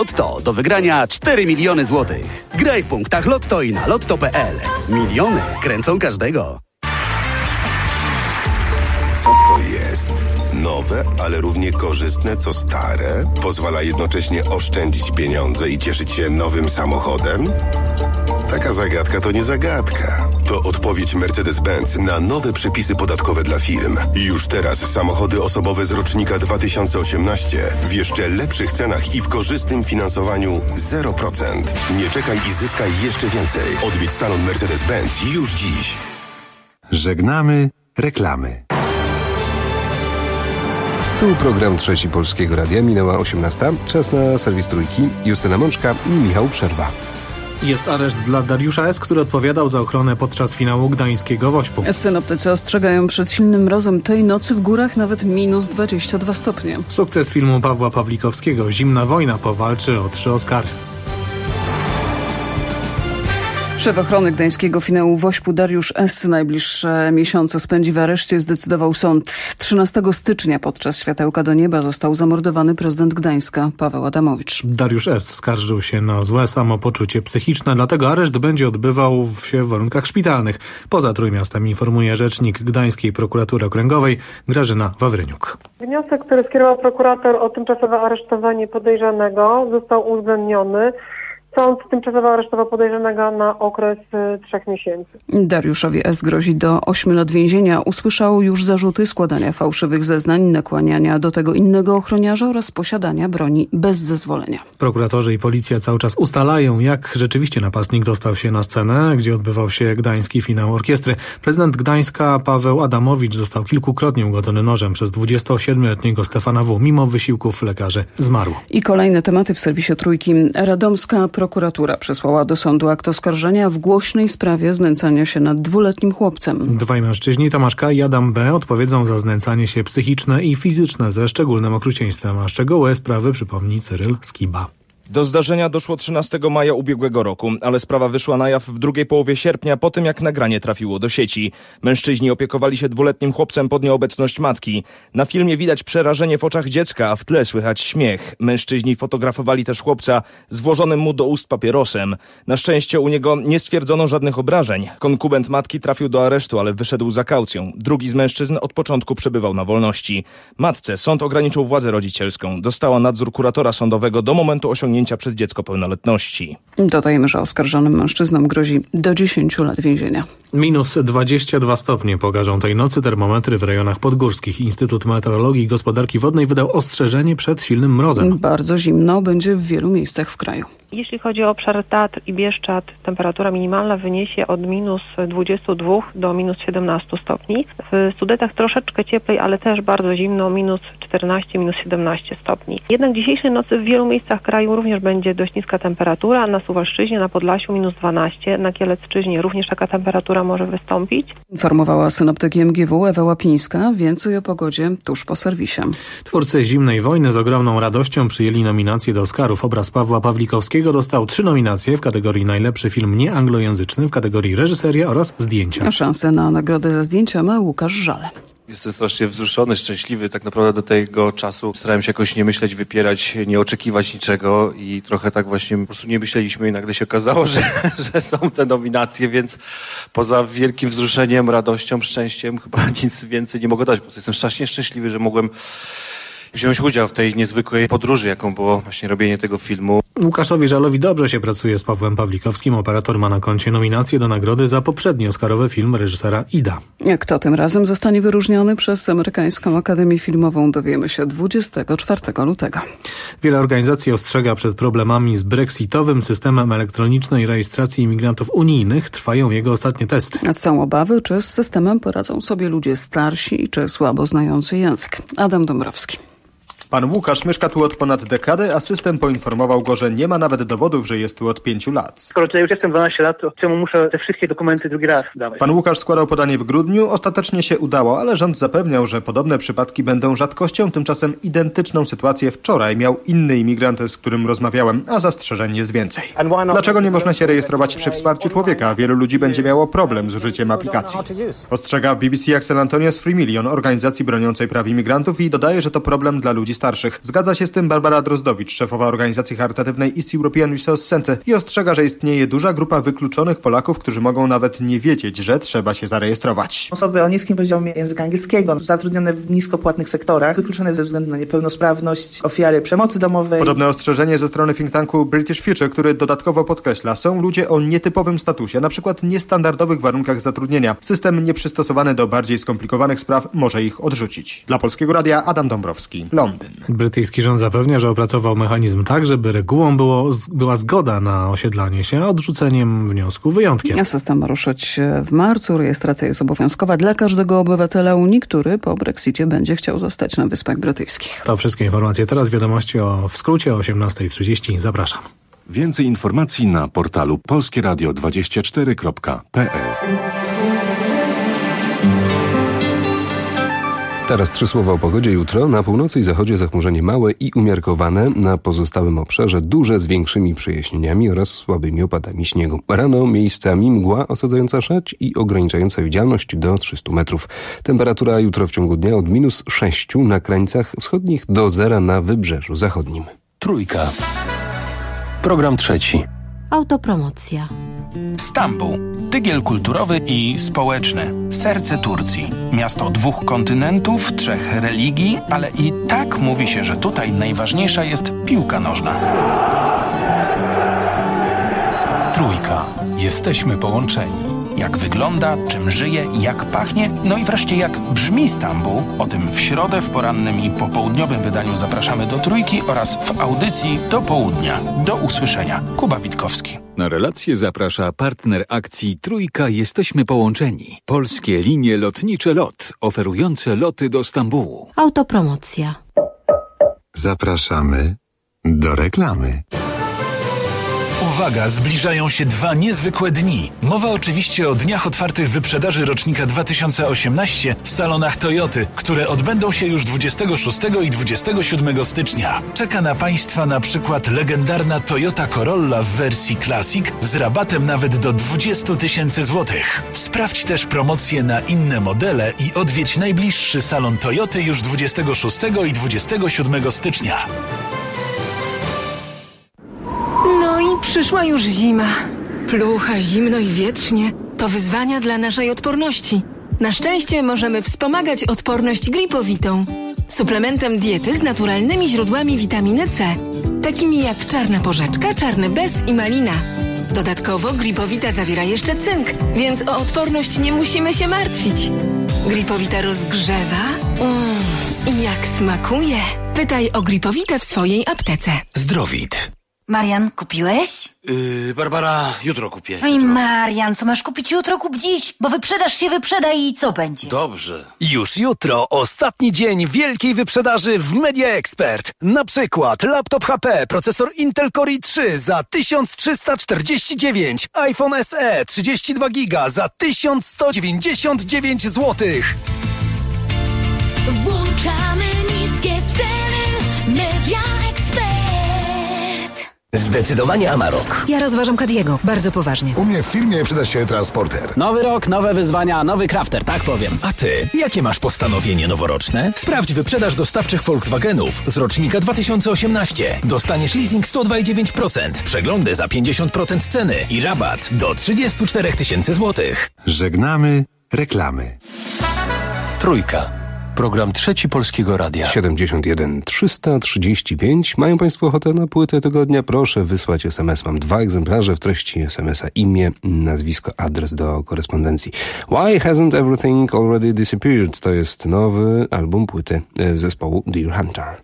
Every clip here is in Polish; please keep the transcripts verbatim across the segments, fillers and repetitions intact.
Lotto do wygrania cztery miliony złotych. Graj w punktach Lotto i na lotto kropka p l. Miliony kręcą każdego. Co to jest? Nowe, ale równie korzystne co stare? Pozwala jednocześnie oszczędzić pieniądze i cieszyć się nowym samochodem? Taka zagadka to nie zagadka. To odpowiedź Mercedes-Benz na nowe przepisy podatkowe dla firm. Już teraz samochody osobowe z rocznika dwa tysiące osiemnaście w jeszcze lepszych cenach i w korzystnym finansowaniu zero procent. Nie czekaj i zyskaj jeszcze więcej. Odwiedź salon Mercedes-Benz już dziś. Żegnamy reklamy. Tu program Trzeci Polskiego Radia. Minęła osiemnasta. Czas na serwis Trójki. Justyna Mączka i Michał Przerwa. Jest areszt dla Dariusza S., który odpowiadał za ochronę podczas finału gdańskiego Wośpu. Synoptycy ostrzegają przed silnym mrozem. Tej nocy w górach nawet minus dwadzieścia dwa stopnie. Sukces filmu Pawła Pawlikowskiego „Zimna wojna” powalczy o trzy Oscary. Szef ochrony gdańskiego finału Wośpu Dariusz S. najbliższe miesiące spędzi w areszcie, zdecydował sąd. trzynastego stycznia podczas światełka do nieba został zamordowany prezydent Gdańska Paweł Adamowicz. Dariusz S. skarżył się na złe samopoczucie psychiczne, dlatego areszt będzie odbywał się w warunkach szpitalnych. Poza Trójmiastem, informuje rzecznik Gdańskiej Prokuratury Okręgowej Grażyna Wawryniuk. Wniosek, który skierował prokurator o tymczasowe aresztowanie podejrzanego, został uwzględniony. Sąd tymczasowo aresztował podejrzanego na okres trzech miesięcy. Dariuszowi S. grozi do ośmiu lat więzienia. Usłyszał już zarzuty składania fałszywych zeznań, nakłaniania do tego innego ochroniarza oraz posiadania broni bez zezwolenia. Prokuratorzy i policja cały czas ustalają, jak rzeczywiście napastnik dostał się na scenę, gdzie odbywał się gdański finał orkiestry. Prezydent Gdańska Paweł Adamowicz został kilkukrotnie ugodzony nożem przez dwudziestosiedmioletniego Stefana W. Mimo wysiłków lekarzy zmarł. I kolejne tematy w serwisie Trójki. Radomska prokuratura przesłała do sądu akt oskarżenia w głośnej sprawie znęcania się nad dwuletnim chłopcem. Dwaj mężczyźni, Tomasz K. i Adam B., odpowiedzą za znęcanie się psychiczne i fizyczne ze szczególnym okrucieństwem, a szczegóły sprawy przypomni Cyryl Skiba. Do zdarzenia doszło trzynastego maja ubiegłego roku, ale sprawa wyszła na jaw w drugiej połowie sierpnia po tym, jak nagranie trafiło do sieci. Mężczyźni opiekowali się dwuletnim chłopcem pod nieobecność matki. Na filmie widać przerażenie w oczach dziecka, a w tle słychać śmiech. Mężczyźni fotografowali też chłopca z włożonym mu do ust papierosem. Na szczęście u niego nie stwierdzono żadnych obrażeń. Konkubent matki trafił do aresztu, ale wyszedł za kaucją. Drugi z mężczyzn od początku przebywał na wolności. Matce sąd ograniczył władzę rodzicielską. Dostała nadzór kuratora sądowego do momentu osiągnięcia przez dziecko pełnoletności. Dodajemy, że oskarżonym mężczyznom grozi do dziesięciu lat więzienia. Minus dwadzieścia dwa stopnie pokażą tej nocy termometry w rejonach podgórskich. Instytut Meteorologii i Gospodarki Wodnej wydał ostrzeżenie przed silnym mrozem. Bardzo zimno będzie w wielu miejscach w kraju. Jeśli chodzi o obszar Tatr i Bieszczad, temperatura minimalna wyniesie od minus dwudziestu dwóch do minus siedemnastu stopni. W Sudetach troszeczkę cieplej, ale też bardzo zimno, minus czternaście, minus siedemnaście stopni. Jednak dzisiejszej nocy w wielu miejscach kraju również będzie dość niska temperatura. Na Suwalszczyźnie, na Podlasiu minus dwanaście, na Kielecczyźnie również taka temperatura może wystąpić. Informowała synoptyk M G W Ewa Łapińska. Więcej o pogodzie tuż po serwisie. Twórcy Zimnej wojny z ogromną radością przyjęli nominację do Oscarów. Obraz Pawła Pawlikowskiego dostał trzy nominacje w kategorii najlepszy film nieanglojęzyczny, w kategorii reżyseria oraz zdjęcia. Szansę na nagrodę za zdjęcia ma Łukasz Żale. Jestem strasznie wzruszony, szczęśliwy. Tak naprawdę do tego czasu starałem się jakoś nie myśleć, wypierać, nie oczekiwać niczego i trochę tak właśnie po prostu nie myśleliśmy i nagle się okazało, że, że są te nominacje, więc poza wielkim wzruszeniem, radością, szczęściem chyba nic więcej nie mogę dać. Po prostu jestem strasznie szczęśliwy, że mogłem wziąć udział w tej niezwykłej podróży, jaką było właśnie robienie tego filmu. Łukaszowi Żalowi dobrze się pracuje z Pawłem Pawlikowskim. Operator ma na koncie nominację do nagrody za poprzedni oscarowy film reżysera Ida. Kto tym razem zostanie wyróżniony przez Amerykańską Akademię Filmową, dowiemy się dwudziestego czwartego lutego. Wiele organizacji ostrzega przed problemami z brexitowym systemem elektronicznej rejestracji imigrantów unijnych. Trwają jego ostatnie testy. Są obawy, czy z systemem poradzą sobie ludzie starsi, czy słabo znający język. Adam Dąbrowski. Pan Łukasz mieszka tu od ponad dekady, a system poinformował go, że nie ma nawet dowodów, że jest tu od pięciu lat. Skoro tutaj już jestem dwanaście lat, to czemu muszę te wszystkie dokumenty drugi raz dawać? Pan Łukasz składał podanie w grudniu, ostatecznie się udało, ale rząd zapewniał, że podobne przypadki będą rzadkością. Tymczasem identyczną sytuację wczoraj miał inny imigrant, z którym rozmawiałem, a zastrzeżeń jest więcej. Dlaczego nie można się rejestrować przy wsparciu człowieka? Wielu ludzi będzie miało problem z użyciem aplikacji. Ostrzega B B C Axel Antonio z Free Million, organizacji broniącej praw imigrantów, i dodaje, że to problem dla ludzi starszych. Zgadza się z tym Barbara Drozdowicz, szefowa organizacji charytatywnej East European Resource Center, i ostrzega, że istnieje duża grupa wykluczonych Polaków, którzy mogą nawet nie wiedzieć, że trzeba się zarejestrować. Osoby o niskim poziomie języka angielskiego, zatrudnione w niskopłatnych sektorach, wykluczone ze względu na niepełnosprawność, ofiary przemocy domowej. Podobne ostrzeżenie ze strony think tanku British Future, który dodatkowo podkreśla, są ludzie o nietypowym statusie, na przykład niestandardowych warunkach zatrudnienia. System nieprzystosowany do bardziej skomplikowanych spraw może ich odrzucić. Dla Polskiego Radia Adam Dąbrowski, Londyn. Brytyjski rząd zapewnia, że opracował mechanizm tak, żeby regułą było, była zgoda na osiedlanie się, a odrzuceniem wniosku wyjątkiem. System ma ruszyć w marcu. Rejestracja jest obowiązkowa dla każdego obywatela Unii, który po Brexicie będzie chciał zostać na Wyspach Brytyjskich. To wszystkie informacje. Teraz wiadomości o w skrócie o osiemnasta trzydzieści. Zapraszam. Więcej informacji na portalu polskie radio dwadzieścia cztery kropka p l. Teraz trzy słowa o pogodzie. Jutro na północy i zachodzie zachmurzenie małe i umiarkowane, na pozostałym obszarze duże z większymi przejaśnieniami oraz słabymi opadami śniegu. Rano miejscami mgła osadzająca szać i ograniczająca widzialność do trzystu metrów. Temperatura jutro w ciągu dnia od minus sześciu na krańcach wschodnich do zera na wybrzeżu zachodnim. Trójka. Program trzeci. Autopromocja. Stambuł. Tygiel kulturowy i społeczny. Serce Turcji. Miasto dwóch kontynentów, trzech religii, ale i tak mówi się, że tutaj najważniejsza jest piłka nożna. Trójka. Jesteśmy połączeni. Jak wygląda, czym żyje, jak pachnie, no i wreszcie jak brzmi Stambuł. O tym w środę w porannym i popołudniowym wydaniu zapraszamy do Trójki oraz w audycji do południa. Do usłyszenia. Kuba Witkowski. Na relację zaprasza partner akcji Trójka Jesteśmy Połączeni. Polskie linie lotnicze LOT, oferujące loty do Stambułu. Autopromocja. Zapraszamy do reklamy. Uwaga, zbliżają się dwa niezwykłe dni. Mowa oczywiście o dniach otwartych wyprzedaży rocznika dwa tysiące osiemnaście w salonach Toyoty, które odbędą się już dwudziestego szóstego i dwudziestego siódmego stycznia. Czeka na Państwa na przykład legendarna Toyota Corolla w wersji Classic z rabatem nawet do dwadzieścia tysięcy złotych. Sprawdź też promocje na inne modele i odwiedź najbliższy salon Toyoty już dwudziestego szóstego i dwudziestego siódmego stycznia. No i przyszła już zima. Plucha, zimno i wietrznie. To wyzwania dla naszej odporności. Na szczęście możemy wspomagać odporność gripowitą. Suplementem diety z naturalnymi źródłami witaminy C. Takimi jak czarna porzeczka, czarny bez i malina. Dodatkowo gripowita zawiera jeszcze cynk, więc o odporność nie musimy się martwić. Gripowita rozgrzewa. Mmm, i jak smakuje. Pytaj o gripowitę w swojej aptece. Zdrowit. Marian, kupiłeś? Yy, Barbara, jutro kupię. Oj, Marian, co masz kupić jutro, kup dziś, bo wyprzedaż się wyprzeda i co będzie? Dobrze. Już jutro ostatni dzień wielkiej wyprzedaży w Media Expert. Na przykład laptop H P, procesor Intel Core i trzy za tysiąc trzysta czterdzieści dziewięć, iPhone S E trzydzieści dwa giga za tysiąc sto dziewięćdziesiąt dziewięć złotych. Włączamy niskie ceny. Media Expert. Zdecydowanie Amarok. Ja rozważam Kadiego, bardzo poważnie. U mnie w firmie przyda się transporter. Nowy rok, nowe wyzwania, nowy crafter, tak powiem. A ty, jakie masz postanowienie noworoczne? Sprawdź wyprzedaż dostawczych Volkswagenów z rocznika dwa tysiące osiemnaście. Dostaniesz leasing sto dwa i dziewięć procent, przeglądy za pięćdziesiąt procent ceny i rabat do trzydzieści cztery tysiące złotych. Żegnamy reklamy. Trójka. Program trzeci Polskiego Radia. siedemdziesiąt jeden trzysta trzydzieści pięć. Mają Państwo ochotę na płytę tygodnia? Proszę wysłać es em es. Mam dwa egzemplarze. W treści es em es a imię, nazwisko, adres do korespondencji. Why Hasn't Everything Already Disappeared? To jest nowy album płyty zespołu Deer Hunter.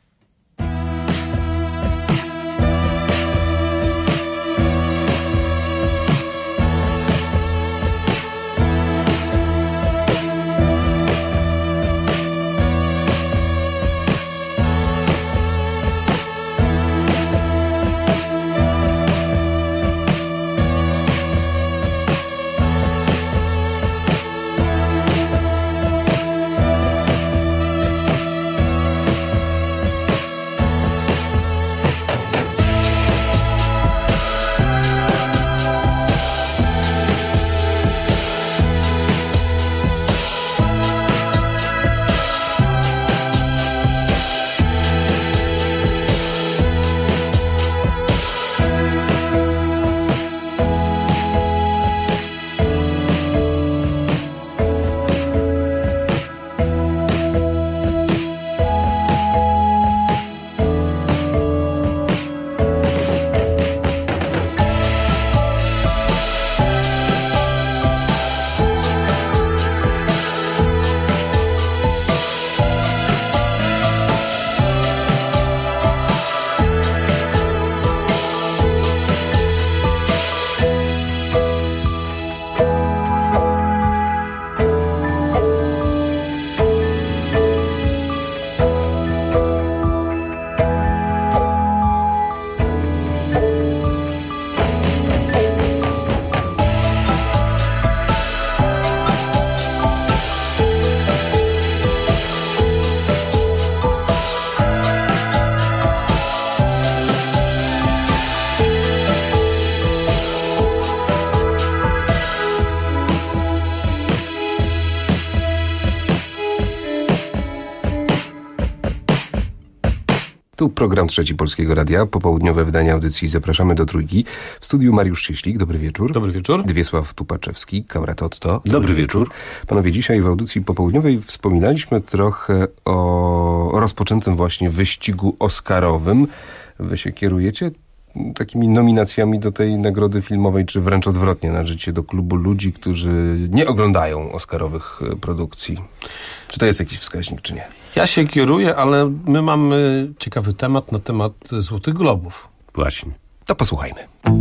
Tu program Trzeci Polskiego Radia, popołudniowe wydanie audycji Zapraszamy do Trójki. W studiu Mariusz Cieślik, dobry wieczór. Dobry wieczór. Wiesław Tupaczewski, Kauratotto. Dobry, dobry wieczór. wieczór. Panowie, dzisiaj w audycji popołudniowej wspominaliśmy trochę o rozpoczętym właśnie wyścigu oscarowym. Wy się kierujecie takimi nominacjami do tej nagrody filmowej, czy wręcz odwrotnie, należycie do klubu ludzi, którzy nie oglądają oscarowych produkcji? Czy to jest jakiś wskaźnik, czy nie? Ja się kieruję, ale my mamy ciekawy temat na temat Złotych Globów. Właśnie. To posłuchajmy.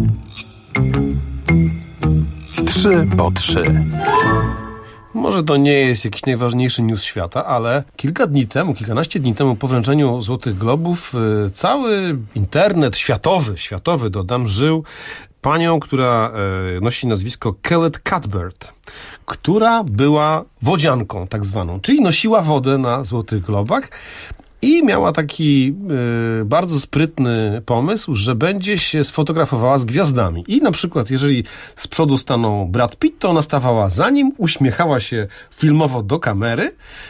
Trzy po trzy. Może to nie jest jakiś najważniejszy news świata, ale kilka dni temu, kilkanaście dni temu po wręczeniu Złotych Globów cały internet światowy, światowy dodam, żył panią, która nosi nazwisko Kellett Cuthbert, która była wodzianką tak zwaną, czyli nosiła wodę na Złotych Globach i miała taki y, bardzo sprytny pomysł, że będzie się sfotografowała z gwiazdami. I na przykład, jeżeli z przodu stanął Brad Pitt, to ona stawała za nim, uśmiechała się filmowo do kamery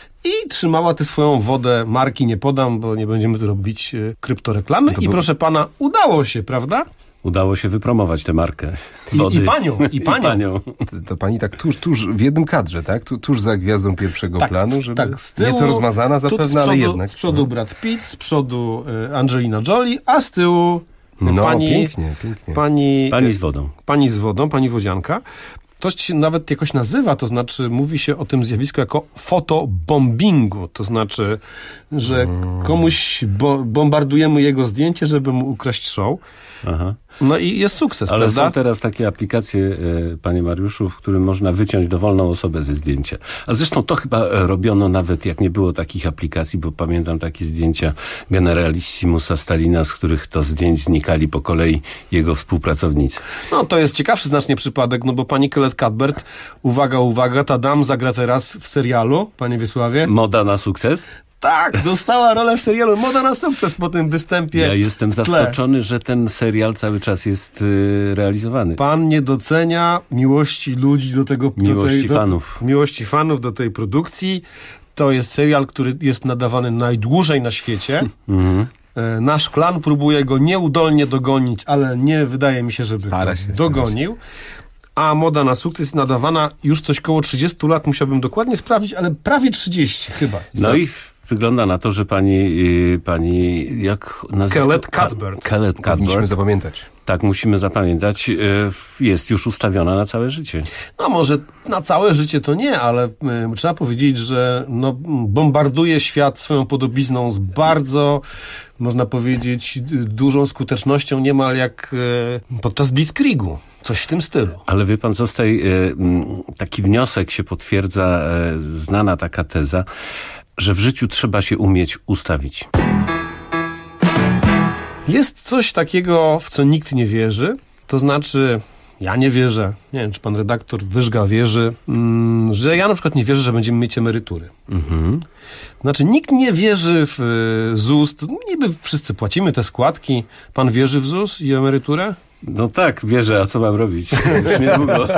i trzymała tę swoją wodę, marki nie podam, bo nie będziemy tu robić y, kryptoreklamy. I był... proszę pana, udało się, prawda? Udało się wypromować tę markę wody. I, i panią, i panią. I panią. To, to pani tak tuż, tuż w jednym kadrze, tak? Tu, tuż za gwiazdą pierwszego tak, planu, żeby tak, z tyłu, nieco rozmazana zapewne, przodu, ale jednak. Z przodu Brad Pitt, z przodu y, Angelina Jolie, a z tyłu no, pani, pięknie, pięknie. Pani, pani z wodą. Pani z wodą, pani wodzianka. To się nawet jakoś nazywa, to znaczy mówi się o tym zjawisku jako fotobombingu. To znaczy, że komuś bo- bombardujemy jego zdjęcie, żeby mu ukraść show. Aha. No i jest sukces, ale prawda? są teraz takie aplikacje, e, panie Mariuszu, w którym można wyciąć dowolną osobę ze zdjęcia. A zresztą to chyba robiono nawet jak nie było takich aplikacji, bo pamiętam takie zdjęcia generalissimusa Stalina, z których to zdjęć znikali po kolei jego współpracownicy. No to jest ciekawszy znacznie przypadek, no bo pani Kellett Cuthbert, uwaga, uwaga, ta dam zagra teraz w serialu, panie Wiesławie. Moda na sukces? Tak, dostała rolę w serialu Moda na sukces po tym występie. Ja jestem zaskoczony, że ten serial cały czas jest y, realizowany. Pan nie docenia miłości ludzi do tego... Miłości do tej, fanów. Do, miłości fanów do tej produkcji. To jest serial, który jest nadawany najdłużej na świecie. Mhm. Nasz klan próbuje go nieudolnie dogonić, ale nie wydaje mi się, żeby stara się, dogonił. Stara się. A Moda na sukces jest nadawana już coś koło trzydziestu lat, musiałbym dokładnie sprawdzić, ale prawie trzydzieści chyba. No i wygląda na to, że pani, yy, pani jak nazwisko? Kellett Cuthbert. Kellett Cuthbert. Musimy zapamiętać. Tak, musimy zapamiętać. Yy, jest już ustawiona na całe życie. No może na całe życie to nie, ale yy, trzeba powiedzieć, że no, bombarduje świat swoją podobizną z bardzo, można powiedzieć, dużą skutecznością, niemal jak yy, podczas Blitzkriegu. Coś w tym stylu. Ale wie pan, zostaje yy, taki wniosek się potwierdza, yy, znana taka teza, że w życiu trzeba się umieć ustawić. Jest coś takiego, w co nikt nie wierzy, to znaczy, ja nie wierzę, nie wiem, czy pan redaktor Wyżga wierzy, mm, że ja na przykład nie wierzę, że będziemy mieć emerytury. Mhm. Znaczy, nikt nie wierzy w y, ZUS, niby wszyscy płacimy te składki. Pan wierzy w ZUS i emeryturę? No tak, wierzę, a co mam robić? Już niedługo.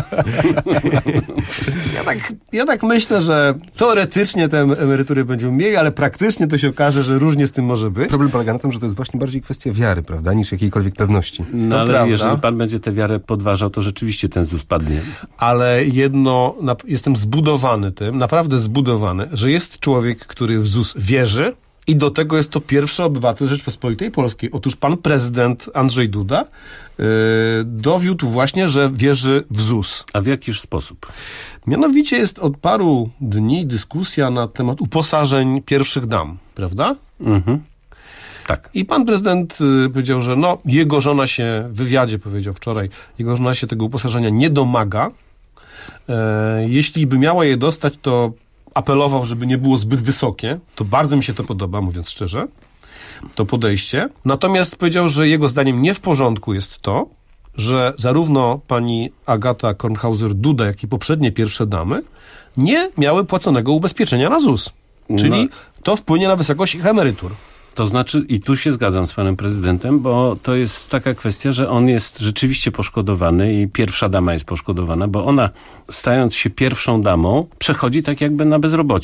ja, tak, ja tak myślę, że teoretycznie te emerytury będziemy mieli, ale praktycznie to się okaże, że różnie z tym może być. Problem polega na tym, że to jest właśnie bardziej kwestia wiary, prawda, niż jakiejkolwiek pewności. No to ale prawda. Jeżeli pan będzie tę wiarę podważał, to rzeczywiście ten ZUS padnie. Ale jedno, jestem zbudowany tym, naprawdę zbudowany, że jest człowiek, który w ZUS wierzy, i do tego jest to pierwszy obywatel Rzeczpospolitej Polskiej. Otóż pan prezydent Andrzej Duda yy, dowiódł właśnie, że wierzy w ZUS. A w jakiż sposób? Mianowicie jest od paru dni dyskusja na temat uposażeń pierwszych dam, prawda? Mhm. Tak. I pan prezydent yy, powiedział, że no, jego żona się w wywiadzie powiedział wczoraj, jego żona się tego uposażenia nie domaga. Yy, jeśli by miała je dostać, to apelował, żeby nie było zbyt wysokie. To bardzo mi się to podoba, mówiąc szczerze, to podejście. Natomiast powiedział, że jego zdaniem nie w porządku jest to, że zarówno pani Agata Kornhauser-Duda, jak i poprzednie pierwsze damy nie miały płaconego ubezpieczenia na ZUS. Czyli no. to wpłynie na wysokość ich emerytur. To znaczy, i tu się zgadzam z panem prezydentem, bo to jest taka kwestia, że on jest rzeczywiście poszkodowany i pierwsza dama jest poszkodowana, bo ona, stając się pierwszą damą, przechodzi tak jakby na bezrobocie.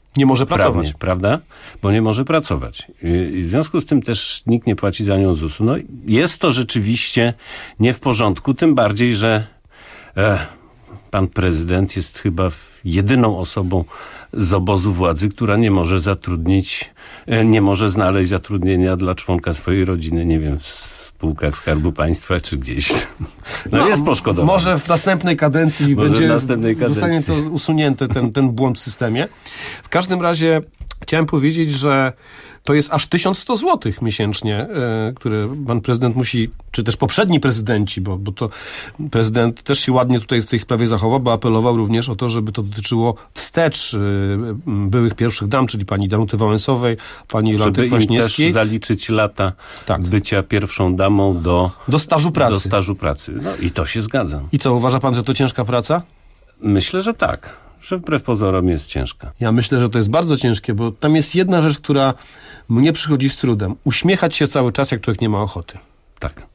Nie może pracować. Prawnie, prawda? Bo nie może pracować. I w związku z tym też nikt nie płaci za nią zusu. No, jest to rzeczywiście nie w porządku, tym bardziej, że e, pan prezydent jest chyba jedyną osobą z obozu władzy, która nie może zatrudnić, e, nie może znaleźć zatrudnienia dla członka swojej rodziny, nie wiem, w spółkach Skarbu Państwa czy gdzieś. No, no jest poszkodowany. Może w następnej kadencji może będzie w następnej kadencji. zostanie to usunięte, ten, ten błąd w systemie. W każdym razie chciałem powiedzieć, że to jest aż tysiąc sto złotych miesięcznie, e, które pan prezydent musi, czy też poprzedni prezydenci, bo, bo to prezydent też się ładnie tutaj w tej sprawie zachował, bo apelował również o to, żeby to dotyczyło wstecz e, byłych pierwszych dam, czyli pani Danuty Wałęsowej, pani Jolanty Kwaśniewskiej. Żeby im też zaliczyć lata tak. bycia pierwszą damą do, do stażu pracy. Do stażu pracy. No i to się zgadza. I co, uważa pan, że to ciężka praca? Myślę, że tak. Że wbrew pozorom jest ciężka. Ja myślę, że to jest bardzo ciężkie, bo tam jest jedna rzecz, która mnie przychodzi z trudem. Uśmiechać się cały czas, jak człowiek nie ma ochoty. Tak.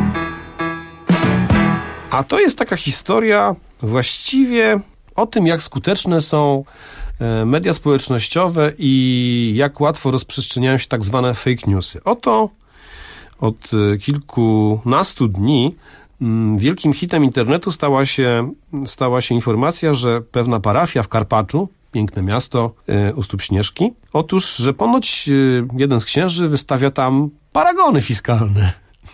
A to jest taka historia właściwie o tym, jak skuteczne są media społecznościowe i jak łatwo rozprzestrzeniają się tak zwane fake newsy. Oto od kilkunastu dni wielkim hitem internetu stała się, stała się informacja, że pewna parafia w Karpaczu, piękne miasto u stóp Śnieżki, otóż, że ponoć jeden z księży wystawia tam paragony fiskalne.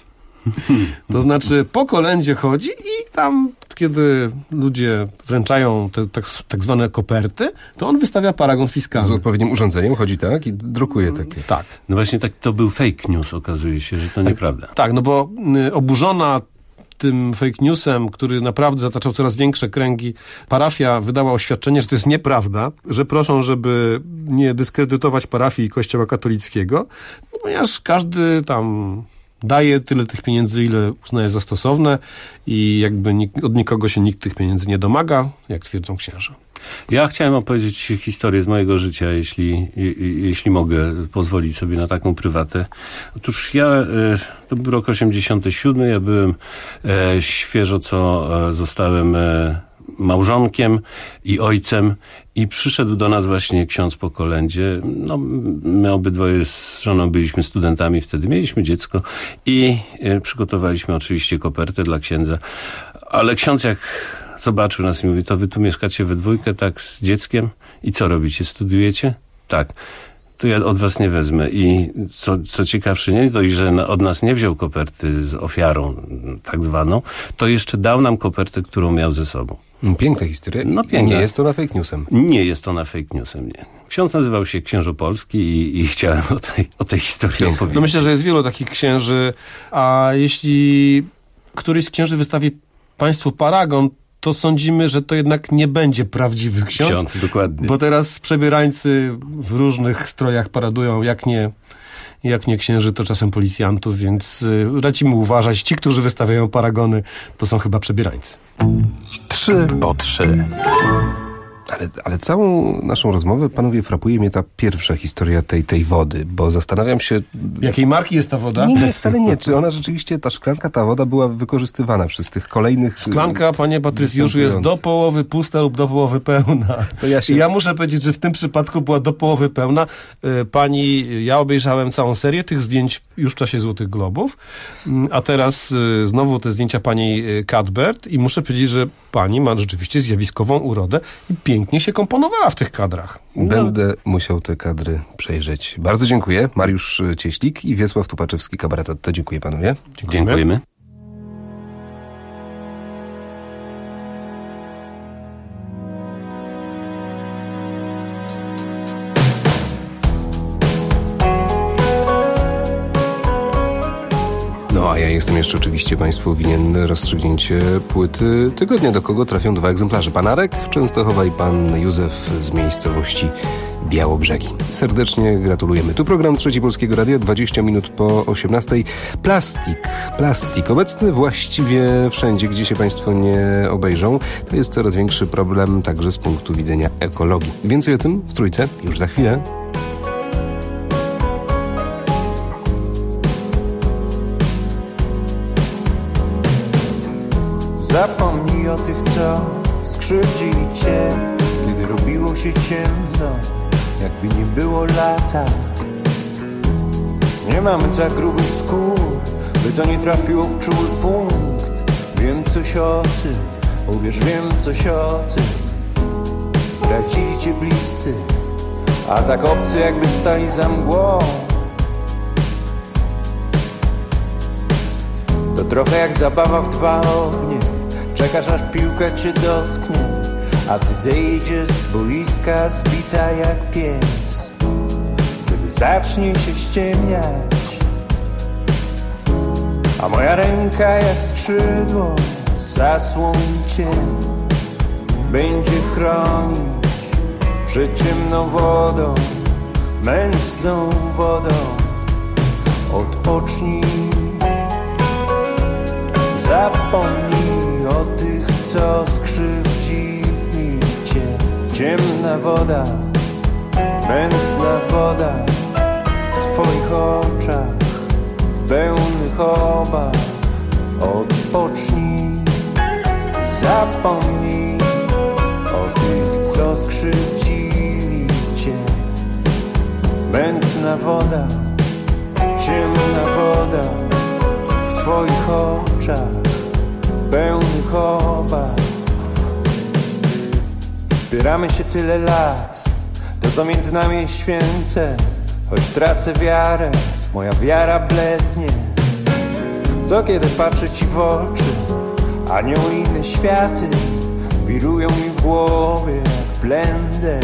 To znaczy po kolędzie chodzi i tam, kiedy ludzie wręczają te tak, tak zwane koperty, to on wystawia paragon fiskalny. Z odpowiednim urządzeniem chodzi, tak? I drukuje takie. Tak. No właśnie tak, to był fake news, okazuje się, że to tak, nieprawda. Tak, no bo y, oburzona tym fake newsem, który naprawdę zataczał coraz większe kręgi, parafia wydała oświadczenie, że to jest nieprawda, że proszą, żeby nie dyskredytować parafii Kościoła katolickiego, no ponieważ każdy tam daje tyle tych pieniędzy, ile uznaje za stosowne i jakby nik- od nikogo się nikt tych pieniędzy nie domaga, jak twierdzą księża. Ja chciałem opowiedzieć historię z mojego życia, jeśli, je, jeśli mogę pozwolić sobie na taką prywatę. Otóż ja, to był rok osiemdziesiąty siódmy, ja byłem e, świeżo co e, zostałem e, małżonkiem i ojcem i przyszedł do nas właśnie ksiądz po kolędzie. No, my obydwoje z żoną byliśmy studentami wtedy, mieliśmy dziecko i e, przygotowaliśmy oczywiście kopertę dla księdza, ale ksiądz jak zobaczył nas i mówi, to wy tu mieszkacie we dwójkę, tak, z dzieckiem? I co robicie? Studiujecie? Tak. To ja od was nie wezmę. I co, co ciekawsze, nie dość, że od nas nie wziął koperty z ofiarą tak zwaną, to jeszcze dał nam kopertę, którą miał ze sobą. Piękna historia. No, piękna. Nie jest to na fake newsem. Nie jest to na fake newsem, nie. Ksiądz nazywał się Księżo Polski i, i chciałem o tej, o tej historii opowiedzieć. No myślę, że jest wielu takich księży, a jeśli któryś z księży wystawi państwu paragon, to sądzimy, że to jednak nie będzie prawdziwy ksiądz. Ksiądz, dokładnie. Bo teraz przebierańcy w różnych strojach paradują, jak nie, jak nie księży, to czasem policjantów, więc radzimy uważać. Ci, którzy wystawiają paragony, to są chyba przebierańcy. Trzy po trzy. Ale, ale całą naszą rozmowę, panowie, frapuje mnie ta pierwsza historia tej, tej wody, bo zastanawiam się... Jakiej marki jest ta woda? Nie, nie, wcale nie. Czy ona rzeczywiście, ta szklanka, ta woda była wykorzystywana przez tych kolejnych... Szklanka, panie Patrycjuszu, jest do połowy pusta lub do połowy pełna. To ja, się... I ja muszę powiedzieć, że w tym przypadku była do połowy pełna. Pani, ja obejrzałem całą serię tych zdjęć już w czasie Złotych Globów, a teraz znowu te zdjęcia pani Cuthbert i muszę powiedzieć, że pani ma rzeczywiście zjawiskową urodę i pięknie się komponowała w tych kadrach. Będę no. musiał te kadry przejrzeć. Bardzo dziękuję. Mariusz Cieślik i Wiesław Tupaczewski, Kabaret. To dziękuję panowie. Dziękujemy. Dziękujemy. No a ja jestem jeszcze oczywiście państwu winien rozstrzygnięcie płyty tygodnia, do kogo trafią dwa egzemplarze. Pan Arek Częstochowa i pan Józef z miejscowości Białobrzegi. Serdecznie gratulujemy. Tu program Trzeci Polskiego Radia, dwadzieścia minut po osiemnastej. Plastik. Plastik obecny właściwie wszędzie, gdzie się państwo nie obejrzą. To jest coraz większy problem także z punktu widzenia ekologii. Więcej o tym w Trójce już za chwilę. Zapomnij o tych, co skrzywdzili cię, kiedy robiło się ciemno jakby nie było lata. Nie mamy tak grubych skór, by to nie trafiło w czuły punkt. Wiem coś o tym, uwierz, wiem coś o tym. Zdradzili cię bliscy, a tak obcy jakby stali za mgłą. To trochę jak zabawa w dwa ognie. Czekasz aż piłka cię dotknie, a ty zejdziesz z boiska zbita jak pies. Kiedy zacznie się ściemniać, a moja ręka jak skrzydło zasłoni cię, będzie chronić przed ciemną wodą, mętną wodą. Odpocznij, zapomnij o tych, co skrzywdzili cię. Ciemna woda, mętna woda w twoich oczach pełnych obaw. Odpocznij, zapomnij o tych, co skrzywdzili cię. Mętna woda, ciemna woda w twoich oczach pełnych obaw. Wspieramy się tyle lat, to co między nami jest święte. Choć tracę wiarę, moja wiara blednie. Co kiedy patrzę ci w oczy, anioły i inne światy wirują mi w głowie jak blender.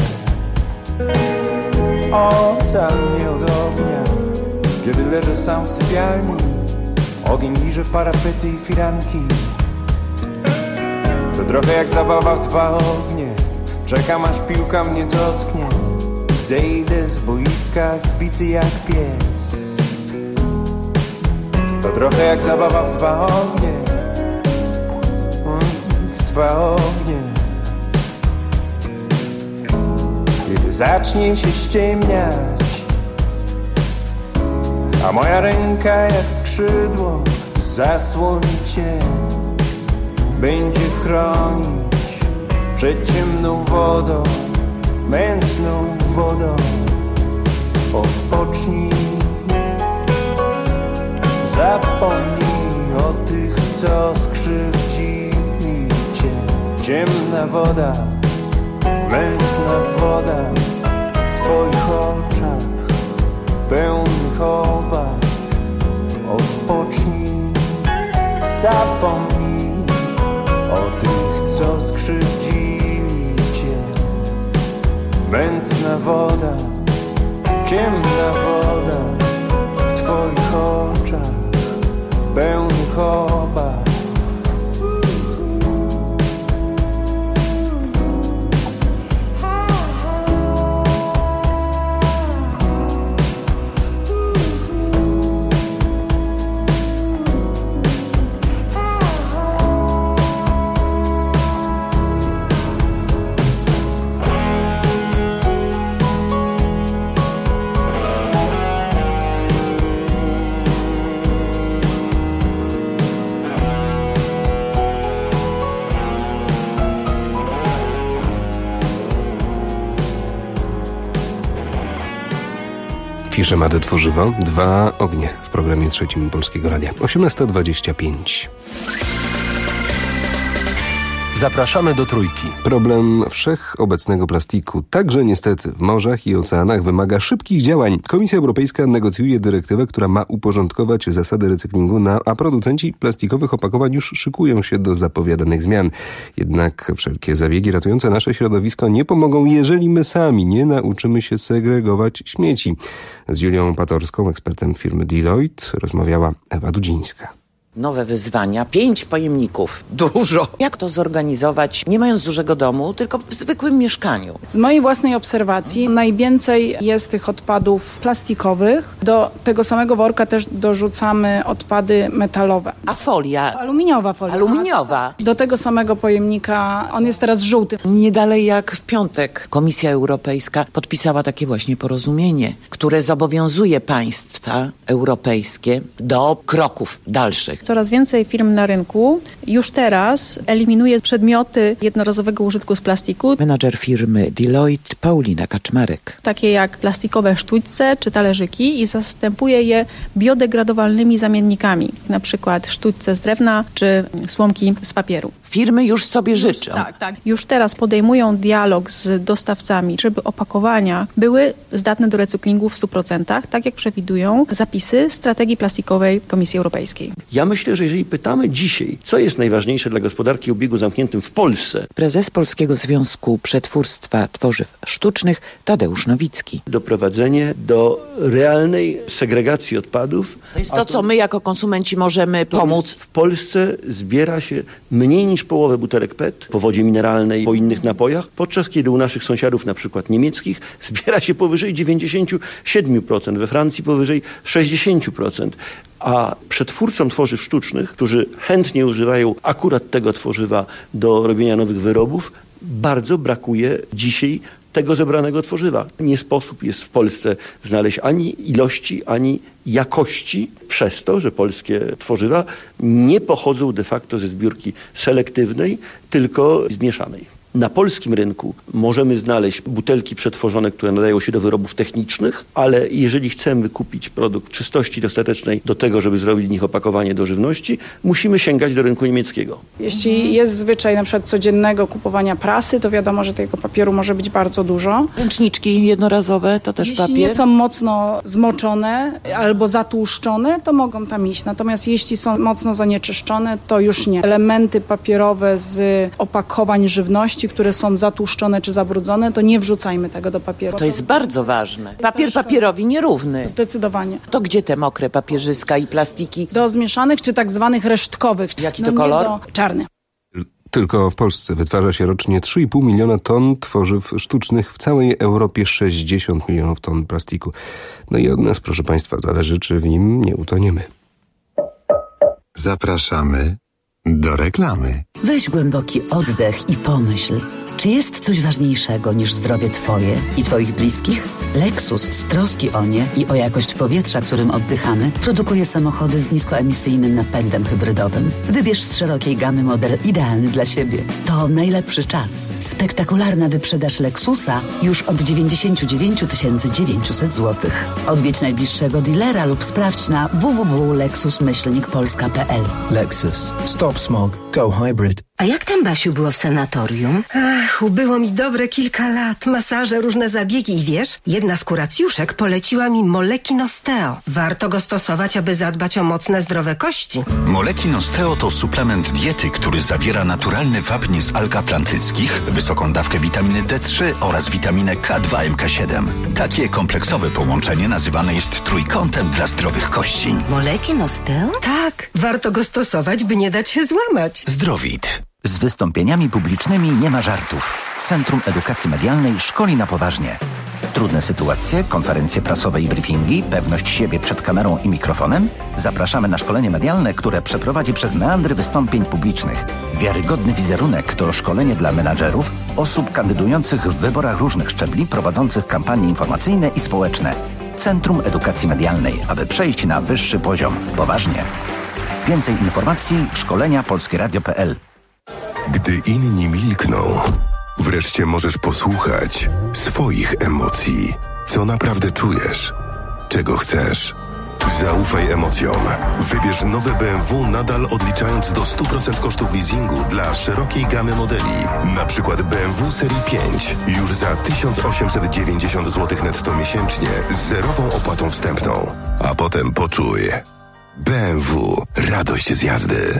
Ocal mnie od ognia, kiedy leżę sam w sypialni. Ogień liże parapety i firanki. To trochę jak zabawa w dwa ognie. Czekam aż piłka mnie dotknie. Zejdę z boiska zbity jak pies. To trochę jak zabawa w dwa ognie. W dwa ognie. Kiedy zacznie się ściemniać, a moja ręka jak skrzydło zasłoni cię, będzie chronić przed ciemną wodą, mętną wodą. Odpocznij, zapomnij o tych, co skrzywdzili cię. Ciemna woda, mętna woda w twoich oczach pełnych obaw. Odpocznij, zapomnij o tych, co skrzywdzili cię. Mętna woda, ciemna woda w twoich oczach pełnych obaw. Fisze Mady Tworzywo, Dwa ognie w programie trzecim Polskiego Radia. osiemnasta dwadzieścia pięć. Zapraszamy do Trójki. Problem wszechobecnego plastiku, także niestety w morzach i oceanach, wymaga szybkich działań. Komisja Europejska negocjuje dyrektywę, która ma uporządkować zasady recyklingu, na, a producenci plastikowych opakowań już szykują się do zapowiadanych zmian. Jednak wszelkie zabiegi ratujące nasze środowisko nie pomogą, jeżeli my sami nie nauczymy się segregować śmieci. Z Julią Patorską, ekspertem firmy Deloitte, rozmawiała Ewa Dudzińska. Nowe wyzwania, pięć pojemników. Dużo. Jak to zorganizować, nie mając dużego domu, tylko w zwykłym mieszkaniu? Z mojej własnej obserwacji najwięcej jest tych odpadów plastikowych. Do tego samego worka też dorzucamy odpady metalowe. A folia? Aluminiowa folia. Aluminiowa. Do tego samego pojemnika, on jest teraz żółty. Nie dalej jak w piątek Komisja Europejska podpisała takie właśnie porozumienie, które zobowiązuje państwa europejskie do kroków dalszych. Coraz więcej firm na rynku już teraz eliminuje przedmioty jednorazowego użytku z plastiku. Menadżer firmy Deloitte Paulina Kaczmarek. Takie jak plastikowe sztućce czy talerzyki i zastępuje je biodegradowalnymi zamiennikami, na przykład sztućce z drewna czy słomki z papieru. Firmy już sobie życzą. Tak, tak. Już teraz podejmują dialog z dostawcami, żeby opakowania były zdatne do recyklingu w stu procentach, tak jak przewidują zapisy strategii plastikowej Komisji Europejskiej. Ja myślę, że jeżeli pytamy dzisiaj, co jest najważniejsze dla gospodarki o obiegu zamkniętym w Polsce. Prezes Polskiego Związku Przetwórstwa Tworzyw Sztucznych Tadeusz Nowicki. Doprowadzenie do realnej segregacji odpadów. To jest to, co my jako konsumenci możemy pomóc. W Polsce zbiera się mniej niż połowę butelek P E T po wodzie mineralnej, po innych napojach, podczas kiedy u naszych sąsiadów, na przykład niemieckich, zbiera się powyżej dziewięćdziesiąt siedem procent, we Francji powyżej sześćdziesiąt procent. A przetwórcom tworzyw sztucznych, którzy chętnie używają akurat tego tworzywa do robienia nowych wyrobów, bardzo brakuje dzisiaj tego zebranego tworzywa. Nie sposób jest w Polsce znaleźć ani ilości, ani jakości, przez to, że polskie tworzywa nie pochodzą de facto ze zbiórki selektywnej, tylko zmieszanej. Na polskim rynku możemy znaleźć butelki przetworzone, które nadają się do wyrobów technicznych, ale jeżeli chcemy kupić produkt czystości dostatecznej do tego, żeby zrobić z nich opakowanie do żywności, musimy sięgać do rynku niemieckiego. Jeśli jest zwyczaj na przykład codziennego kupowania prasy, to wiadomo, że tego papieru może być bardzo dużo. Ręczniczki jednorazowe to też jeśli papier. Jeśli nie są mocno zmoczone albo zatłuszczone, to mogą tam iść. Natomiast jeśli są mocno zanieczyszczone, to już nie. Elementy papierowe z opakowań żywności, które są zatłuszczone czy zabrudzone, to nie wrzucajmy tego do papieru. To jest bardzo ważne. Papier papierowi nierówny. Zdecydowanie. To gdzie te mokre papierzyska i plastiki? Do zmieszanych czy tak zwanych resztkowych. Jaki no to kolor? Do... Czarny. Tylko w Polsce wytwarza się rocznie trzy i pół miliona ton tworzyw sztucznych, w całej Europie sześćdziesiąt milionów ton plastiku. No i od nas, proszę Państwa, zależy, czy w nim nie utoniemy. Zapraszamy do reklamy. Weź głęboki oddech i pomyśl, czy jest coś ważniejszego niż zdrowie Twoje i Twoich bliskich? Lexus z troski o nie i o jakość powietrza, którym oddychamy, produkuje samochody z niskoemisyjnym napędem hybrydowym. Wybierz z szerokiej gamy model idealny dla siebie. To najlepszy czas. Spektakularna wyprzedaż Lexusa już od dziewięćdziesiąt dziewięć tysięcy dziewięćset złotych. Odwiedź najbliższego dealera lub sprawdź na w w w kropka lexus myślnik polska kropka p l. Lexus. Stop smog. Go hybrid. A jak tam, Basiu, było w sanatorium? Ach, ubyło mi dobre kilka lat. Masaże, różne zabiegi i wiesz, jedna z kuracjuszek poleciła mi Molekin Osteo. Warto go stosować, aby zadbać o mocne, zdrowe kości. Molekin Osteo to suplement diety, który zawiera naturalny wapń z alg atlantyckich, wysoką dawkę witaminy D trzy oraz witaminę K dwa M K siedem. Takie kompleksowe połączenie nazywane jest trójkątem dla zdrowych kości. Molekin Osteo? Tak, warto go stosować, by nie dać się złamać. Zdrowit. Z wystąpieniami publicznymi nie ma żartów. Centrum Edukacji Medialnej szkoli na poważnie. Trudne sytuacje, konferencje prasowe i briefingi, pewność siebie przed kamerą i mikrofonem? Zapraszamy na szkolenie medialne, które przeprowadzi przez meandry wystąpień publicznych. Wiarygodny wizerunek to szkolenie dla menadżerów, osób kandydujących w wyborach różnych szczebli, prowadzących kampanie informacyjne i społeczne. Centrum Edukacji Medialnej, aby przejść na wyższy poziom. Poważnie. Więcej informacji szkolenia polskieradio kropka p l. Gdy inni milkną, wreszcie możesz posłuchać swoich emocji. Co naprawdę czujesz? Czego chcesz? Zaufaj emocjom. Wybierz nowe B M W nadal odliczając do stu procent kosztów leasingu dla szerokiej gamy modeli. Na przykład B M W serii pięć już za tysiąc osiemset dziewięćdziesiąt złotych netto miesięcznie z zerową opłatą wstępną. A potem poczuj. B M W. Radość z jazdy.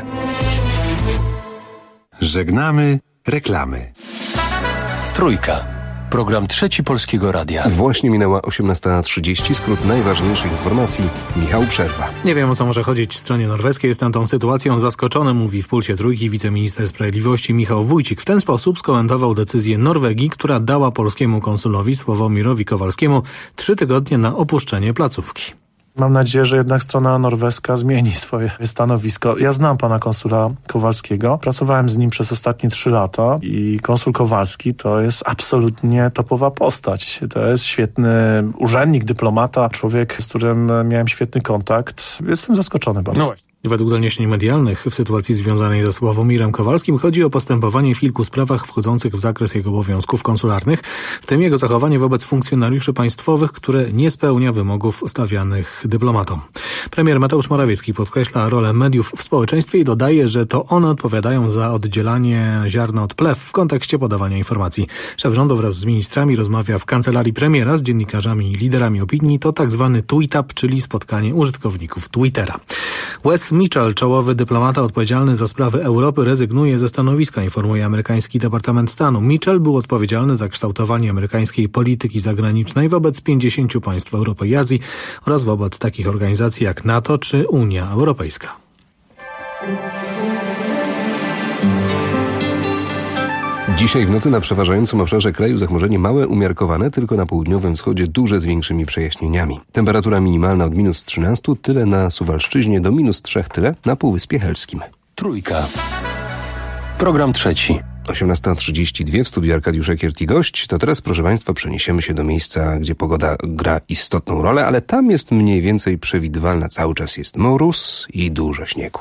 Żegnamy reklamy. Trójka. Program Trzeci Polskiego Radia. Właśnie minęła osiemnasta trzydzieści. Skrót najważniejszych informacji. Michał Przerwa. Nie wiem, o co może chodzić w stronie norweskiej. Jestem tą sytuacją zaskoczony, mówi w Pulsie Trójki wiceminister sprawiedliwości Michał Wójcik. W ten sposób skomentował decyzję Norwegii, która dała polskiemu konsulowi Sławomirowi Kowalskiemu trzy tygodnie na opuszczenie placówki. Mam nadzieję, że jednak strona norweska zmieni swoje stanowisko. Ja znam pana konsula Kowalskiego. Pracowałem z nim przez ostatnie trzy lata i konsul Kowalski to jest absolutnie topowa postać. To jest świetny urzędnik, dyplomata, człowiek, z którym miałem świetny kontakt. Jestem zaskoczony bardzo. No właśnie. Według doniesień medialnych w sytuacji związanej ze Sławomirem Kowalskim chodzi o postępowanie w kilku sprawach wchodzących w zakres jego obowiązków konsularnych, w tym jego zachowanie wobec funkcjonariuszy państwowych, które nie spełnia wymogów stawianych dyplomatom. Premier Mateusz Morawiecki podkreśla rolę mediów w społeczeństwie i dodaje, że to one odpowiadają za oddzielanie ziarna od plew w kontekście podawania informacji. Szef rządu wraz z ministrami rozmawia w kancelarii premiera z dziennikarzami i liderami opinii. To tak zwany tweet-up, czyli spotkanie użytkowników Twittera. Wes Mitchell, czołowy dyplomata odpowiedzialny za sprawy Europy, rezygnuje ze stanowiska, informuje amerykański Departament Stanu. Mitchell był odpowiedzialny za kształtowanie amerykańskiej polityki zagranicznej wobec pięćdziesięciu państw Europy i Azji oraz wobec takich organizacji jak NATO czy Unia Europejska. Dzisiaj w nocy na przeważającym obszarze kraju zachmurzenie małe, umiarkowane, tylko na południowym wschodzie duże z większymi przejaśnieniami. Temperatura minimalna od minus trzynastu, tyle na Suwalszczyźnie, do minus trzech, tyle na Półwyspie Helskim. Trójka. Program trzeci. osiemnasta trzydzieści dwa w studiu Arkadiusz Ekiert i gość. To teraz, proszę Państwa, przeniesiemy się do miejsca, gdzie pogoda gra istotną rolę, ale tam jest mniej więcej przewidywalna. Cały czas jest mróz i dużo śniegu.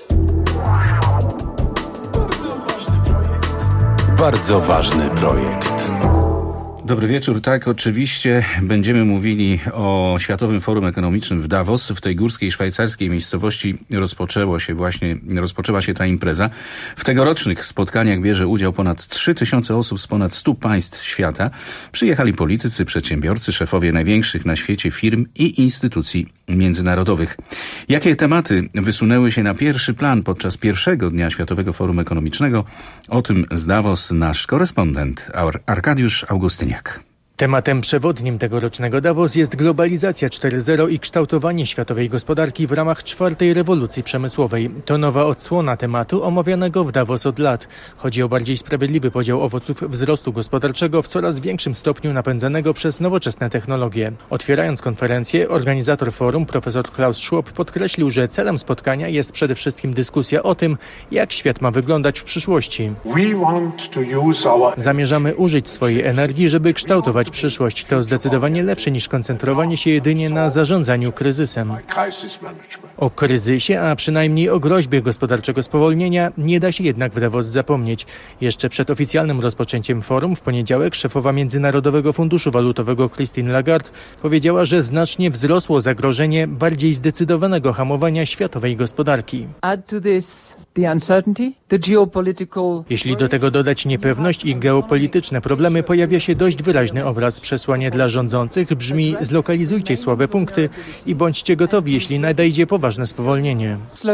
Bardzo ważny projekt. Dobry wieczór. Tak, oczywiście będziemy mówili o Światowym Forum Ekonomicznym w Davos. W tej górskiej szwajcarskiej miejscowości rozpoczęło się właśnie, rozpoczęła się ta impreza. W tegorocznych spotkaniach bierze udział ponad trzy tysiące osób z ponad stu państw świata. Przyjechali politycy, przedsiębiorcy, szefowie największych na świecie firm i instytucji międzynarodowych. Jakie tematy wysunęły się na pierwszy plan podczas pierwszego dnia Światowego Forum Ekonomicznego? O tym z Davos nasz korespondent Arkadiusz Augustyniak. Tematem przewodnim tegorocznego Davos jest globalizacja cztery zero i kształtowanie światowej gospodarki w ramach czwartej rewolucji przemysłowej. To nowa odsłona tematu omawianego w Davos od lat. Chodzi o bardziej sprawiedliwy podział owoców wzrostu gospodarczego w coraz większym stopniu napędzanego przez nowoczesne technologie. Otwierając konferencję, organizator forum, profesor Klaus Schwab, podkreślił, że celem spotkania jest przede wszystkim dyskusja o tym, jak świat ma wyglądać w przyszłości. Zamierzamy użyć swojej energii, żeby kształtować przyszłość. To zdecydowanie lepsze niż koncentrowanie się jedynie na zarządzaniu kryzysem. O kryzysie, a przynajmniej o groźbie gospodarczego spowolnienia nie da się jednak w Davos zapomnieć. Jeszcze przed oficjalnym rozpoczęciem forum w poniedziałek szefowa Międzynarodowego Funduszu Walutowego Christine Lagarde powiedziała, że znacznie wzrosło zagrożenie bardziej zdecydowanego hamowania światowej gospodarki. Jeśli do tego dodać niepewność i geopolityczne problemy, pojawia się dość wyraźny obraz. Przesłanie dla rządzących brzmi: zlokalizujcie słabe punkty i bądźcie gotowi, jeśli nadejdzie poważne spowolnienie.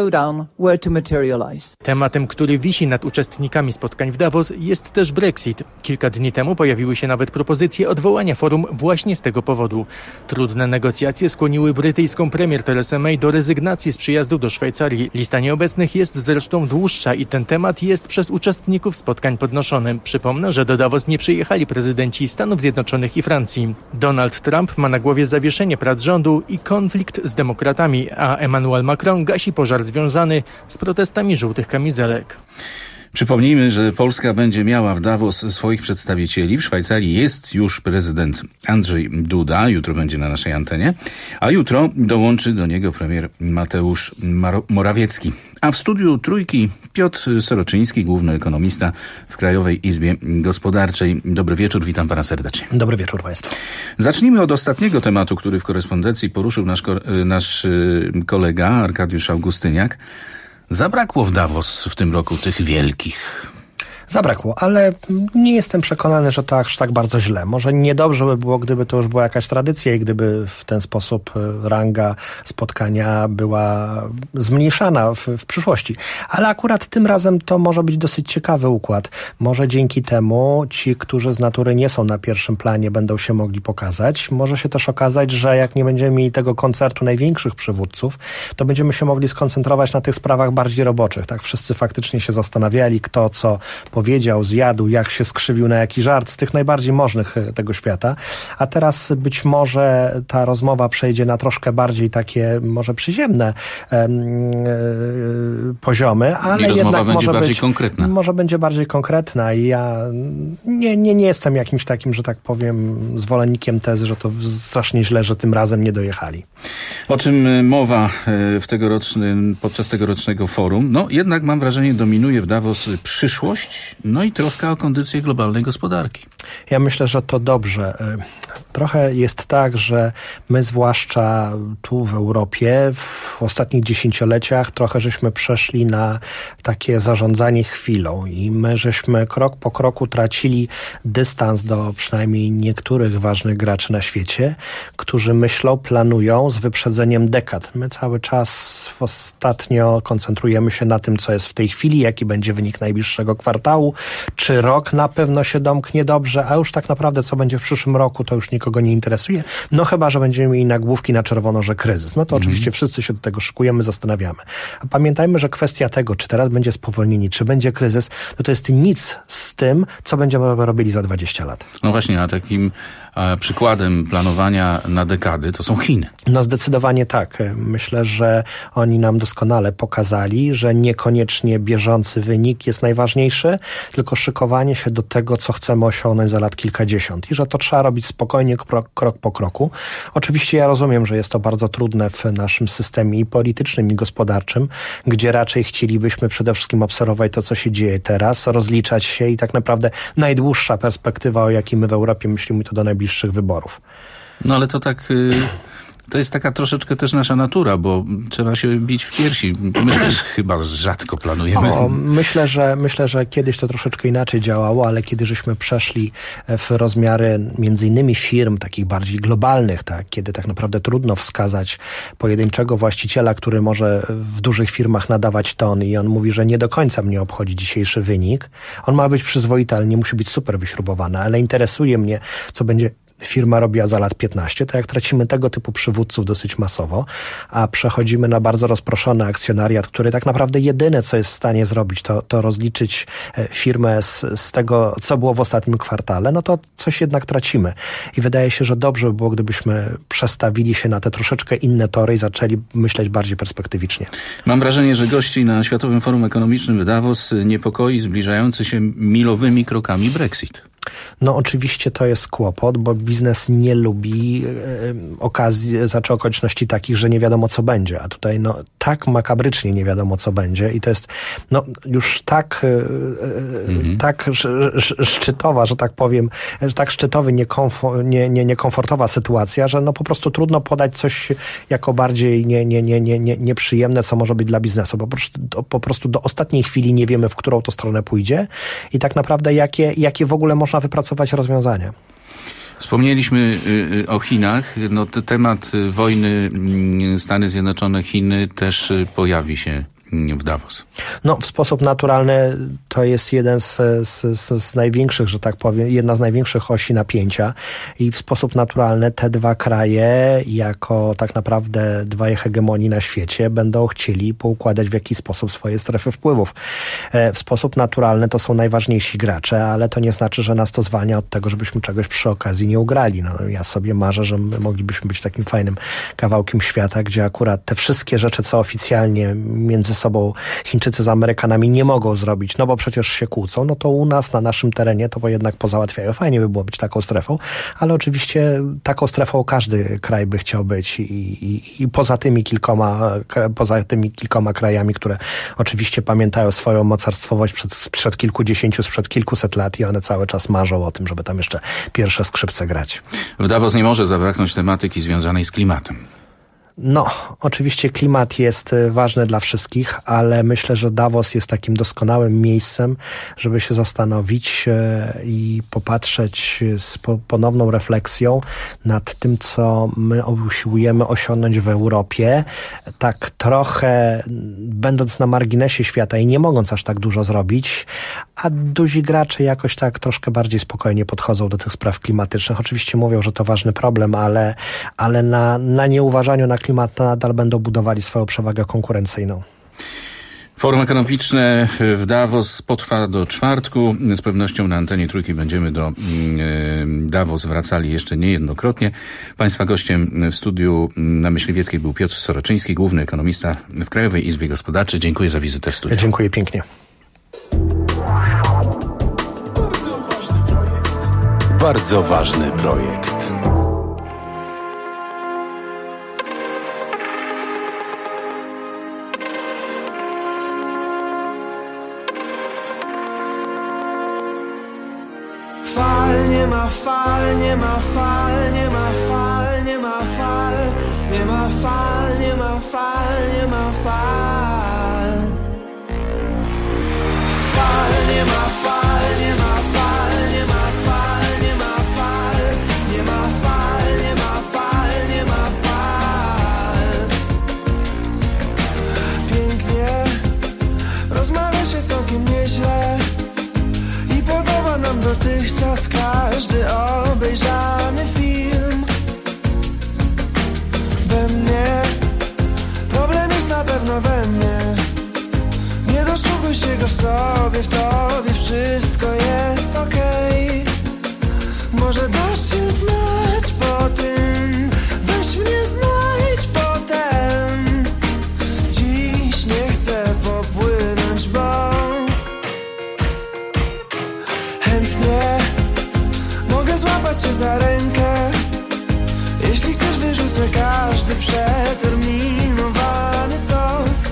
Tematem, który wisi nad uczestnikami spotkań w Davos, jest też Brexit. Kilka dni temu pojawiły się nawet propozycje odwołania forum właśnie z tego powodu. Trudne negocjacje skłoniły brytyjską premier Teresę May do rezygnacji z przyjazdu do Szwajcarii. Lista nieobecnych jest zresztą dłuższa i ten temat jest przez uczestników spotkań podnoszony. Przypomnę, że do Davos nie przyjechali prezydenci Stanów Zjednoczonych i Francji. Donald Trump ma na głowie zawieszenie prac rządu i konflikt z demokratami, a Emmanuel Macron gasi pożar związany z protestami żółtych kamizelek. Przypomnijmy, że Polska będzie miała w Davos swoich przedstawicieli. W Szwajcarii jest już prezydent Andrzej Duda, jutro będzie na naszej antenie, a jutro dołączy do niego premier Mateusz Morawiecki. A w studiu Trójki Piotr Soroczyński, główny ekonomista w Krajowej Izbie Gospodarczej. Dobry wieczór, witam pana serdecznie. Dobry wieczór państwu. Zacznijmy od ostatniego tematu, który w korespondencji poruszył nasz, nasz kolega Arkadiusz Augustyniak. Zabrakło w Davos w tym roku tych wielkich. Zabrakło, ale nie jestem przekonany, że to aż tak bardzo źle. Może niedobrze by było, gdyby to już była jakaś tradycja i gdyby w ten sposób ranga spotkania była zmniejszana w, w przyszłości. Ale akurat tym razem to może być dosyć ciekawy układ. Może dzięki temu ci, którzy z natury nie są na pierwszym planie, będą się mogli pokazać. Może się też okazać, że jak nie będziemy mieli tego koncertu największych przywódców, to będziemy się mogli skoncentrować na tych sprawach bardziej roboczych. Tak, wszyscy faktycznie się zastanawiali, kto co powie powiedział, zjadł, jak się skrzywił na jaki żart z tych najbardziej możnych tego świata. A teraz być może ta rozmowa przejdzie na troszkę bardziej takie może przyziemne um, poziomy, ale I rozmowa jednak będzie może bardziej być, konkretna. Może będzie bardziej konkretna i ja nie, nie, nie jestem jakimś takim, że tak powiem, zwolennikiem tezy, że to strasznie źle, że tym razem nie dojechali. O czym mowa w tegorocznym, podczas tegorocznego forum? No jednak mam wrażenie, dominuje w Davos przyszłość, no i troska o kondycję globalnej gospodarki. Ja myślę, że to dobrze. Trochę jest tak, że my zwłaszcza tu w Europie w ostatnich dziesięcioleciach trochę żeśmy przeszli na takie zarządzanie chwilą i my żeśmy krok po kroku tracili dystans do przynajmniej niektórych ważnych graczy na świecie, którzy myślą, planują z wyprzedzeniem dekad. My cały czas ostatnio koncentrujemy się na tym, co jest w tej chwili, jaki będzie wynik najbliższego kwartału, czy rok na pewno się domknie dobrze, a już tak naprawdę co będzie w przyszłym roku, to już nikogo nie interesuje. No chyba, że będziemy mieli nagłówki na czerwono, że kryzys. No to mhm. oczywiście wszyscy się do tego szykujemy, zastanawiamy. A pamiętajmy, że kwestia tego, czy teraz będzie spowolnienie, czy będzie kryzys, no to jest nic z tym, co będziemy robili za dwadzieścia lat. No właśnie, a takim a przykładem planowania na dekady to są Chiny. No zdecydowanie tak. Myślę, że oni nam doskonale pokazali, że niekoniecznie bieżący wynik jest najważniejszy, tylko szykowanie się do tego, co chcemy osiągnąć za lat kilkadziesiąt i że to trzeba robić spokojnie, krok, krok po kroku. Oczywiście ja rozumiem, że jest to bardzo trudne w naszym systemie i politycznym, i gospodarczym, gdzie raczej chcielibyśmy przede wszystkim obserwować to, co się dzieje teraz, rozliczać się i tak naprawdę najdłuższa perspektywa, o jakiej my w Europie myślimy, to do najbliższych wyborów. No ale to tak... Y- To jest taka troszeczkę też nasza natura, bo trzeba się bić w piersi. My też chyba rzadko planujemy. O, myślę, że, myślę, że kiedyś to troszeczkę inaczej działało, ale kiedy żeśmy przeszli w rozmiary między innymi firm takich bardziej globalnych, tak, kiedy tak naprawdę trudno wskazać pojedynczego właściciela, który może w dużych firmach nadawać ton i on mówi, że nie do końca mnie obchodzi dzisiejszy wynik. On ma być przyzwoity, ale nie musi być super wyśrubowany, ale interesuje mnie, co będzie firma robiła za lat piętnaście, to jak tracimy tego typu przywódców dosyć masowo, a przechodzimy na bardzo rozproszony akcjonariat, który tak naprawdę jedyne, co jest w stanie zrobić, to, to rozliczyć firmę z, z tego, co było w ostatnim kwartale, no to coś jednak tracimy. I wydaje się, że dobrze by było, gdybyśmy przestawili się na te troszeczkę inne tory i zaczęli myśleć bardziej perspektywicznie. Mam wrażenie, że gości na Światowym Forum Ekonomicznym w Davos niepokoi zbliżający się milowymi krokami Brexit. No oczywiście to jest kłopot, bo biznes nie lubi e, okazji, znaczy okoliczności takich, że nie wiadomo co będzie, a tutaj no tak makabrycznie nie wiadomo co będzie i to jest no już tak e, mhm. tak sz, sz, szczytowa, że tak powiem, że tak szczytowy, niekomfort, nie, nie, niekomfortowa sytuacja, że no po prostu trudno podać coś jako bardziej nie, nie, nie, nie, nie, nieprzyjemne, co może być dla biznesu, bo po prostu, do, po prostu do ostatniej chwili nie wiemy, w którą to stronę pójdzie i tak naprawdę jakie, jakie w ogóle można wypracować rozwiązania. Wspomnieliśmy o Chinach. No, temat wojny Stany Zjednoczone-Chiny też pojawi się w Davos. No, w sposób naturalny to jest jeden z, z, z największych, że tak powiem, jedna z największych osi napięcia i w sposób naturalny te dwa kraje jako tak naprawdę dwa hegemonii na świecie będą chcieli poukładać w jakiś sposób swoje strefy wpływów. W sposób naturalny to są najważniejsi gracze, ale to nie znaczy, że nas to zwalnia od tego, żebyśmy czegoś przy okazji nie ugrali. No, ja sobie marzę, że my moglibyśmy być takim fajnym kawałkiem świata, gdzie akurat te wszystkie rzeczy, co oficjalnie między sobą Chińczycy z Amerykanami nie mogą zrobić, no bo przecież się kłócą, no to u nas, na naszym terenie to jednak pozałatwiają. Fajnie by było być taką strefą, ale oczywiście taką strefą każdy kraj by chciał być i, i, i poza tymi kilkoma poza tymi kilkoma krajami, które oczywiście pamiętają swoją mocarstwowość przed, sprzed kilkudziesięciu, sprzed kilkuset lat i one cały czas marzą o tym, żeby tam jeszcze pierwsze skrzypce grać. W Davos nie może zabraknąć tematyki związanej z klimatem. No, oczywiście klimat jest ważny dla wszystkich, ale myślę, że Davos jest takim doskonałym miejscem, żeby się zastanowić i popatrzeć z ponowną refleksją nad tym, co my usiłujemy osiągnąć w Europie, tak trochę będąc na marginesie świata i nie mogąc aż tak dużo zrobić, a duzi gracze jakoś tak troszkę bardziej spokojnie podchodzą do tych spraw klimatycznych. Oczywiście mówią, że to ważny problem, ale, ale na, na nieuważaniu na klimat nadal będą budowali swoją przewagę konkurencyjną. Forum ekonomiczne w Davos potrwa do czwartku. Z pewnością na antenie Trójki będziemy do Davos wracali jeszcze niejednokrotnie. Państwa gościem w studiu na Myśliwieckiej był Piotr Soroczyński, główny ekonomista w Krajowej Izbie Gospodarczej. Dziękuję za wizytę w studiu. Dziękuję pięknie. Bardzo ważny projekt. Fal, nie ma fal, nie ma fal, nie ma fal, nie ma fal, nie ma fal, nie ma fal, nie ma fal. Fal, nie ma fal, nie ma fal, nie ma fal, nie ma fal, nie ma fal, nie ma fal, nie ma fal. Pięknie, rozmawia się całkiem nieźle. Podoba nam dotychczas każdy obejrzany film. We mnie problem jest na pewno we mnie. Nie doszukuj się go w sobie, w tobie wszystko jest okej. Może dasz się znać po tym, weź mnie znajdź potem. Dziś nie chcę popłynąć, bo mogę złapać cię za rękę. Jeśli chcesz, wyrzucę każdy przeterminowany sos.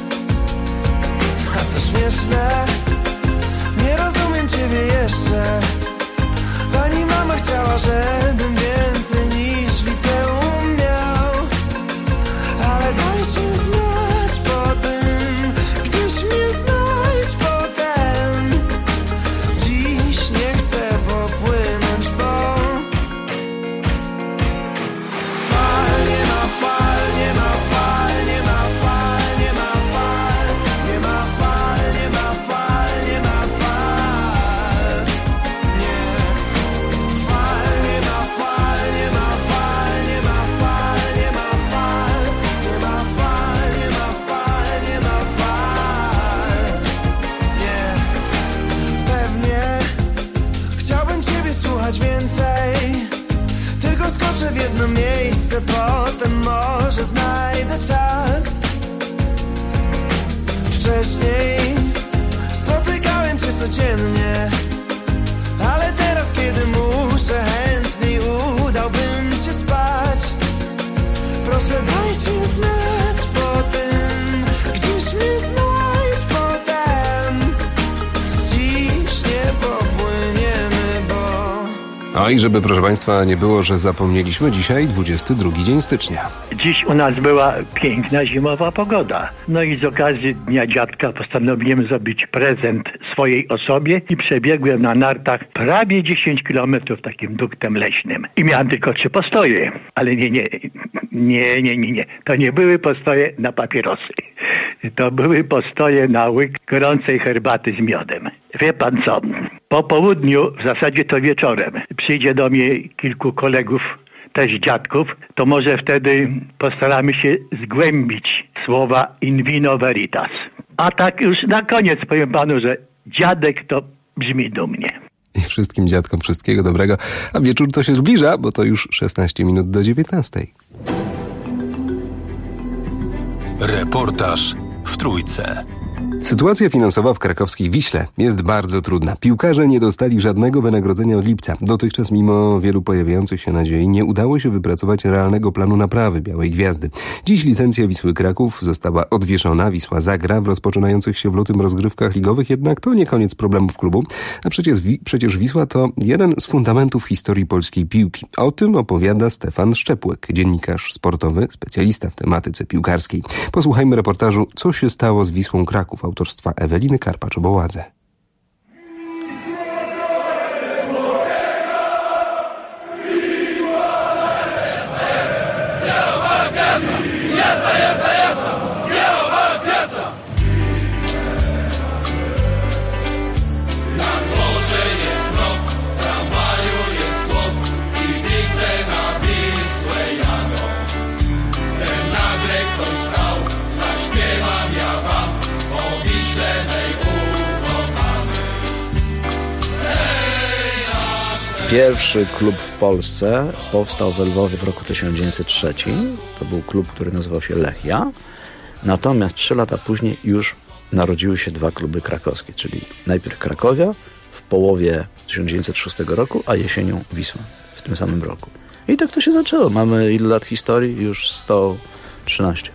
A to śmieszne, nie rozumiem ciebie jeszcze. Pani mama chciała, żebym więcej niż liceum miał. Ale daj się znać po tym, gdzieś mnie znajdź potem. Dziś nie chcę popłynąć, bo fal, nie ma fal, nie ma fal, nie ma fal, nie ma fal, nie ma fal, nie ma fal, nie ma fal, nie. Fal, nie ma fal, nie ma fal, nie ma fal, nie ma fal, nie ma fal, nie ma fal, nie ma fal, nie. Pewnie chciałbym ciebie słuchać więcej, tylko skoczę w jedno miejsce, potem może znajdę czas. Wcześniej spotykałem cię codziennie, ale teraz, kiedy muszę, chętniej udałbym się spać. Proszę, daj się znać po tym, gdzieś mnie znajdź potem. Dziś nie popłyniemy, bo... No i żeby, proszę Państwa, nie było, że zapomnieliśmy, dzisiaj dwudziesty drugi dzień stycznia. Dziś u nas była piękna zimowa pogoda. No i z okazji Dnia Dziadka postanowiłem zrobić prezent swojej osobie i przebiegłem na nartach prawie dziesięć kilometrów takim duktem leśnym. I miałem tylko trzy postoje. Ale nie, nie, nie, nie, nie, nie. To nie były postoje na papierosy. To były postoje na łyk gorącej herbaty z miodem. Wie pan co? Po południu, w zasadzie to wieczorem, przyjdzie do mnie kilku kolegów, też dziadków, to może wtedy postaramy się zgłębić słowa in vino veritas. A tak już na koniec powiem panu, że dziadek to brzmi dumnie. I wszystkim dziadkom wszystkiego dobrego, a wieczór to się zbliża, bo to już szesnaście minut do dziewiętnastej. Reportaż w Trójce. Sytuacja finansowa w krakowskiej Wiśle jest bardzo trudna. Piłkarze nie dostali żadnego wynagrodzenia od lipca. Dotychczas, mimo wielu pojawiających się nadziei, nie udało się wypracować realnego planu naprawy Białej Gwiazdy. Dziś licencja Wisły Kraków została odwieszona. Wisła zagra w rozpoczynających się w lutym rozgrywkach ligowych, jednak to nie koniec problemów klubu. A przecież, przecież Wisła to jeden z fundamentów historii polskiej piłki. O tym opowiada Stefan Szczepłek, dziennikarz sportowy, specjalista w tematyce piłkarskiej. Posłuchajmy reportażu Co się stało z Wisłą Kraków autorstwa Eweliny Karpacz-Oboładze. Nagle ktoś stał, zaśpiewam ja wam. Pierwszy klub w Polsce powstał w Lwowie w roku tysiąc dziewięćset trzecim. To był klub, który nazywał się Lechia. Natomiast trzy lata później już narodziły się dwa kluby krakowskie, czyli najpierw Krakowia w połowie tysiąc dziewięćset szóstego roku, a jesienią Wisła w tym samym roku. I tak to się zaczęło. Mamy ile lat historii? Już sto trzynaście.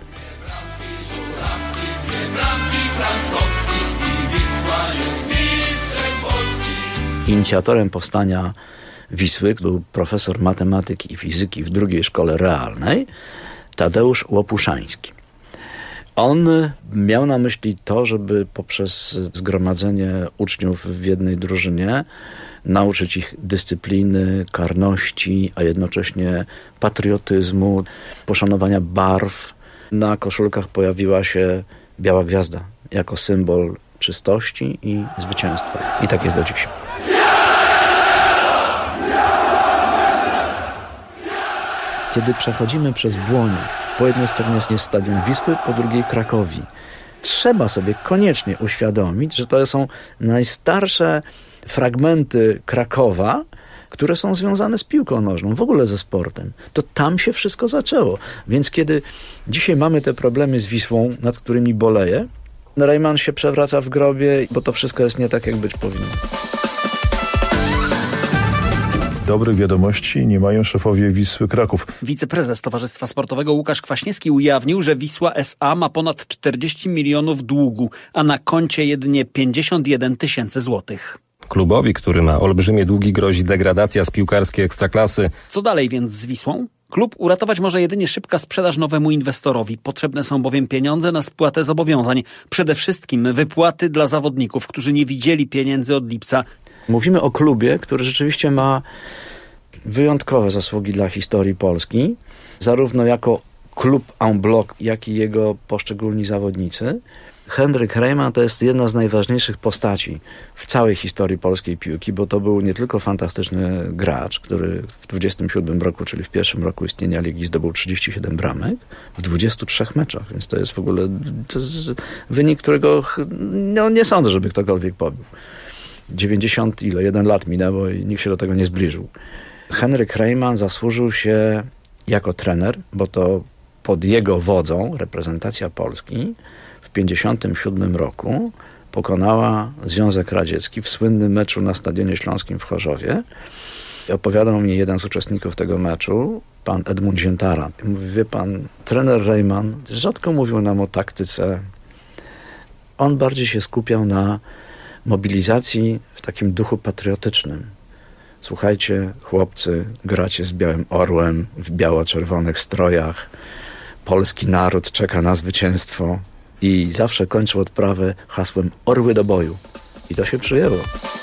Inicjatorem powstania Wisły był profesor matematyki i fizyki w drugiej szkole realnej, Tadeusz Łopuszański. On miał na myśli to, żeby poprzez zgromadzenie uczniów w jednej drużynie nauczyć ich dyscypliny, karności, a jednocześnie patriotyzmu, poszanowania barw. Na koszulkach pojawiła się biała gwiazda jako symbol czystości i zwycięstwa. I tak jest do dziś. Kiedy przechodzimy przez Błonie, po jednej stronie jest stadion Wisły, po drugiej Krakowi. Trzeba sobie koniecznie uświadomić, że to są najstarsze fragmenty Krakowa, które są związane z piłką nożną, w ogóle ze sportem. To tam się wszystko zaczęło. Więc kiedy dzisiaj mamy te problemy z Wisłą, nad którymi boleję, Rejman się przewraca w grobie, bo to wszystko jest nie tak, jak być powinno. Dobrych wiadomości nie mają szefowie Wisły Kraków. Wiceprezes Towarzystwa Sportowego Łukasz Kwaśniewski ujawnił, że Wisła S A ma ponad czterdzieści milionów długu, a na koncie jedynie pięćdziesiąt jeden tysięcy złotych. Klubowi, który ma olbrzymie długi, grozi degradacja z piłkarskiej ekstraklasy. Co dalej więc z Wisłą? Klub uratować może jedynie szybka sprzedaż nowemu inwestorowi. Potrzebne są bowiem pieniądze na spłatę zobowiązań. Przede wszystkim wypłaty dla zawodników, którzy nie widzieli pieniędzy od lipca. Mówimy o klubie, który rzeczywiście ma wyjątkowe zasługi dla historii Polski, zarówno jako klub en bloc, jak i jego poszczególni zawodnicy. Henryk Rejman to jest jedna z najważniejszych postaci w całej historii polskiej piłki, bo to był nie tylko fantastyczny gracz, który w dwudziestym siódmym roku, czyli w pierwszym roku istnienia ligi, zdobył trzydzieści siedem bramek w dwudziestu trzech meczach, więc to jest w ogóle to jest wynik, którego no, nie sądzę, żeby ktokolwiek pobił. dziewięćdziesiąt ile, jeden lat minęło i nikt się do tego nie zbliżył. Henryk Rejman zasłużył się jako trener, bo to pod jego wodzą reprezentacja Polski w pięćdziesiątym siódmym roku pokonała Związek Radziecki w słynnym meczu na Stadionie Śląskim w Chorzowie. Opowiadał mi jeden z uczestników tego meczu, pan Edmund Ziętara. Mówi, wie pan, trener Rejman rzadko mówił nam o taktyce. On bardziej się skupiał na mobilizacji w takim duchu patriotycznym. Słuchajcie, chłopcy, gracie z Białym Orłem w biało-czerwonych strojach. Polski naród czeka na zwycięstwo. I zawsze kończył odprawę hasłem Orły do boju. I to się przyjęło.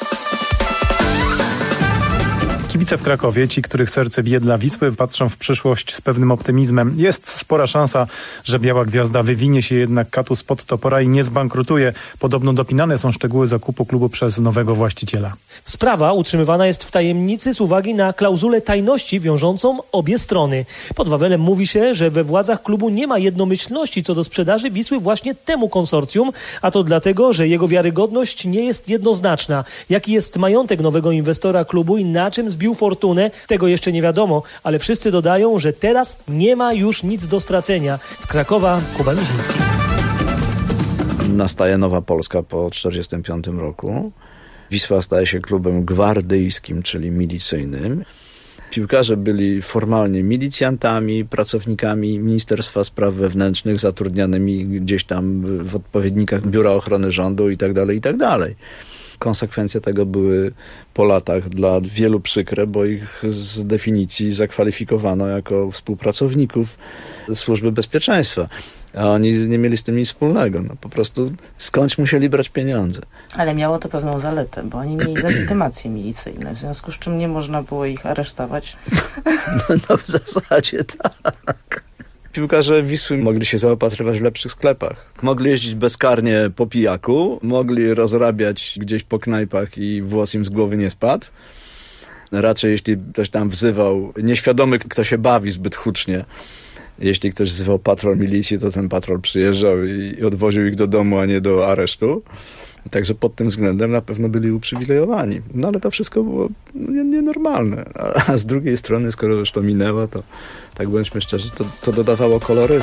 Kibice w Krakowie, ci, których serce bije dla Wisły, patrzą w przyszłość z pewnym optymizmem. Jest spora szansa, że Biała Gwiazda wywinie się jednak katu spod topora i nie zbankrutuje. Podobno dopinane są szczegóły zakupu klubu przez nowego właściciela. Sprawa utrzymywana jest w tajemnicy z uwagi na klauzulę tajności wiążącą obie strony. Pod Wawelem mówi się, że we władzach klubu nie ma jednomyślności co do sprzedaży Wisły właśnie temu konsorcjum, a to dlatego, że jego wiarygodność nie jest jednoznaczna. Jaki jest majątek nowego inwestora klubu i na czym zbił fortunę, tego jeszcze nie wiadomo, ale wszyscy dodają, że teraz nie ma już nic do stracenia. Z Krakowa Kuba Miziński. Nastaje nowa Polska po tysiąc dziewięćset czterdziestym piątym roku. Wisła staje się klubem gwardyjskim, czyli milicyjnym. Piłkarze byli formalnie milicjantami, pracownikami Ministerstwa Spraw Wewnętrznych, zatrudnianymi gdzieś tam w odpowiednikach Biura Ochrony Rządu i tak dalej, i tak dalej. Konsekwencje tego były po latach dla wielu przykre, bo ich z definicji zakwalifikowano jako współpracowników Służby Bezpieczeństwa. A oni nie mieli z tym nic wspólnego. No, po prostu skądś musieli brać pieniądze. Ale miało to pewną zaletę, bo oni mieli legitymacje milicyjne, w związku z czym nie można było ich aresztować. No, no w zasadzie tak. Piłkarze Wisły mogli się zaopatrywać w lepszych sklepach. Mogli jeździć bezkarnie po pijaku, mogli rozrabiać gdzieś po knajpach i włos im z głowy nie spadł. Raczej jeśli ktoś tam wzywał, nieświadomy kto się bawi zbyt hucznie, jeśli ktoś wzywał patrol milicji, to ten patrol przyjeżdżał i odwoził ich do domu, a nie do aresztu. Także pod tym względem na pewno byli uprzywilejowani. No ale to wszystko było nienormalne. A, a z drugiej strony, skoro już to minęło, to tak bądźmy szczerzy, to, to dodawało kolorytu.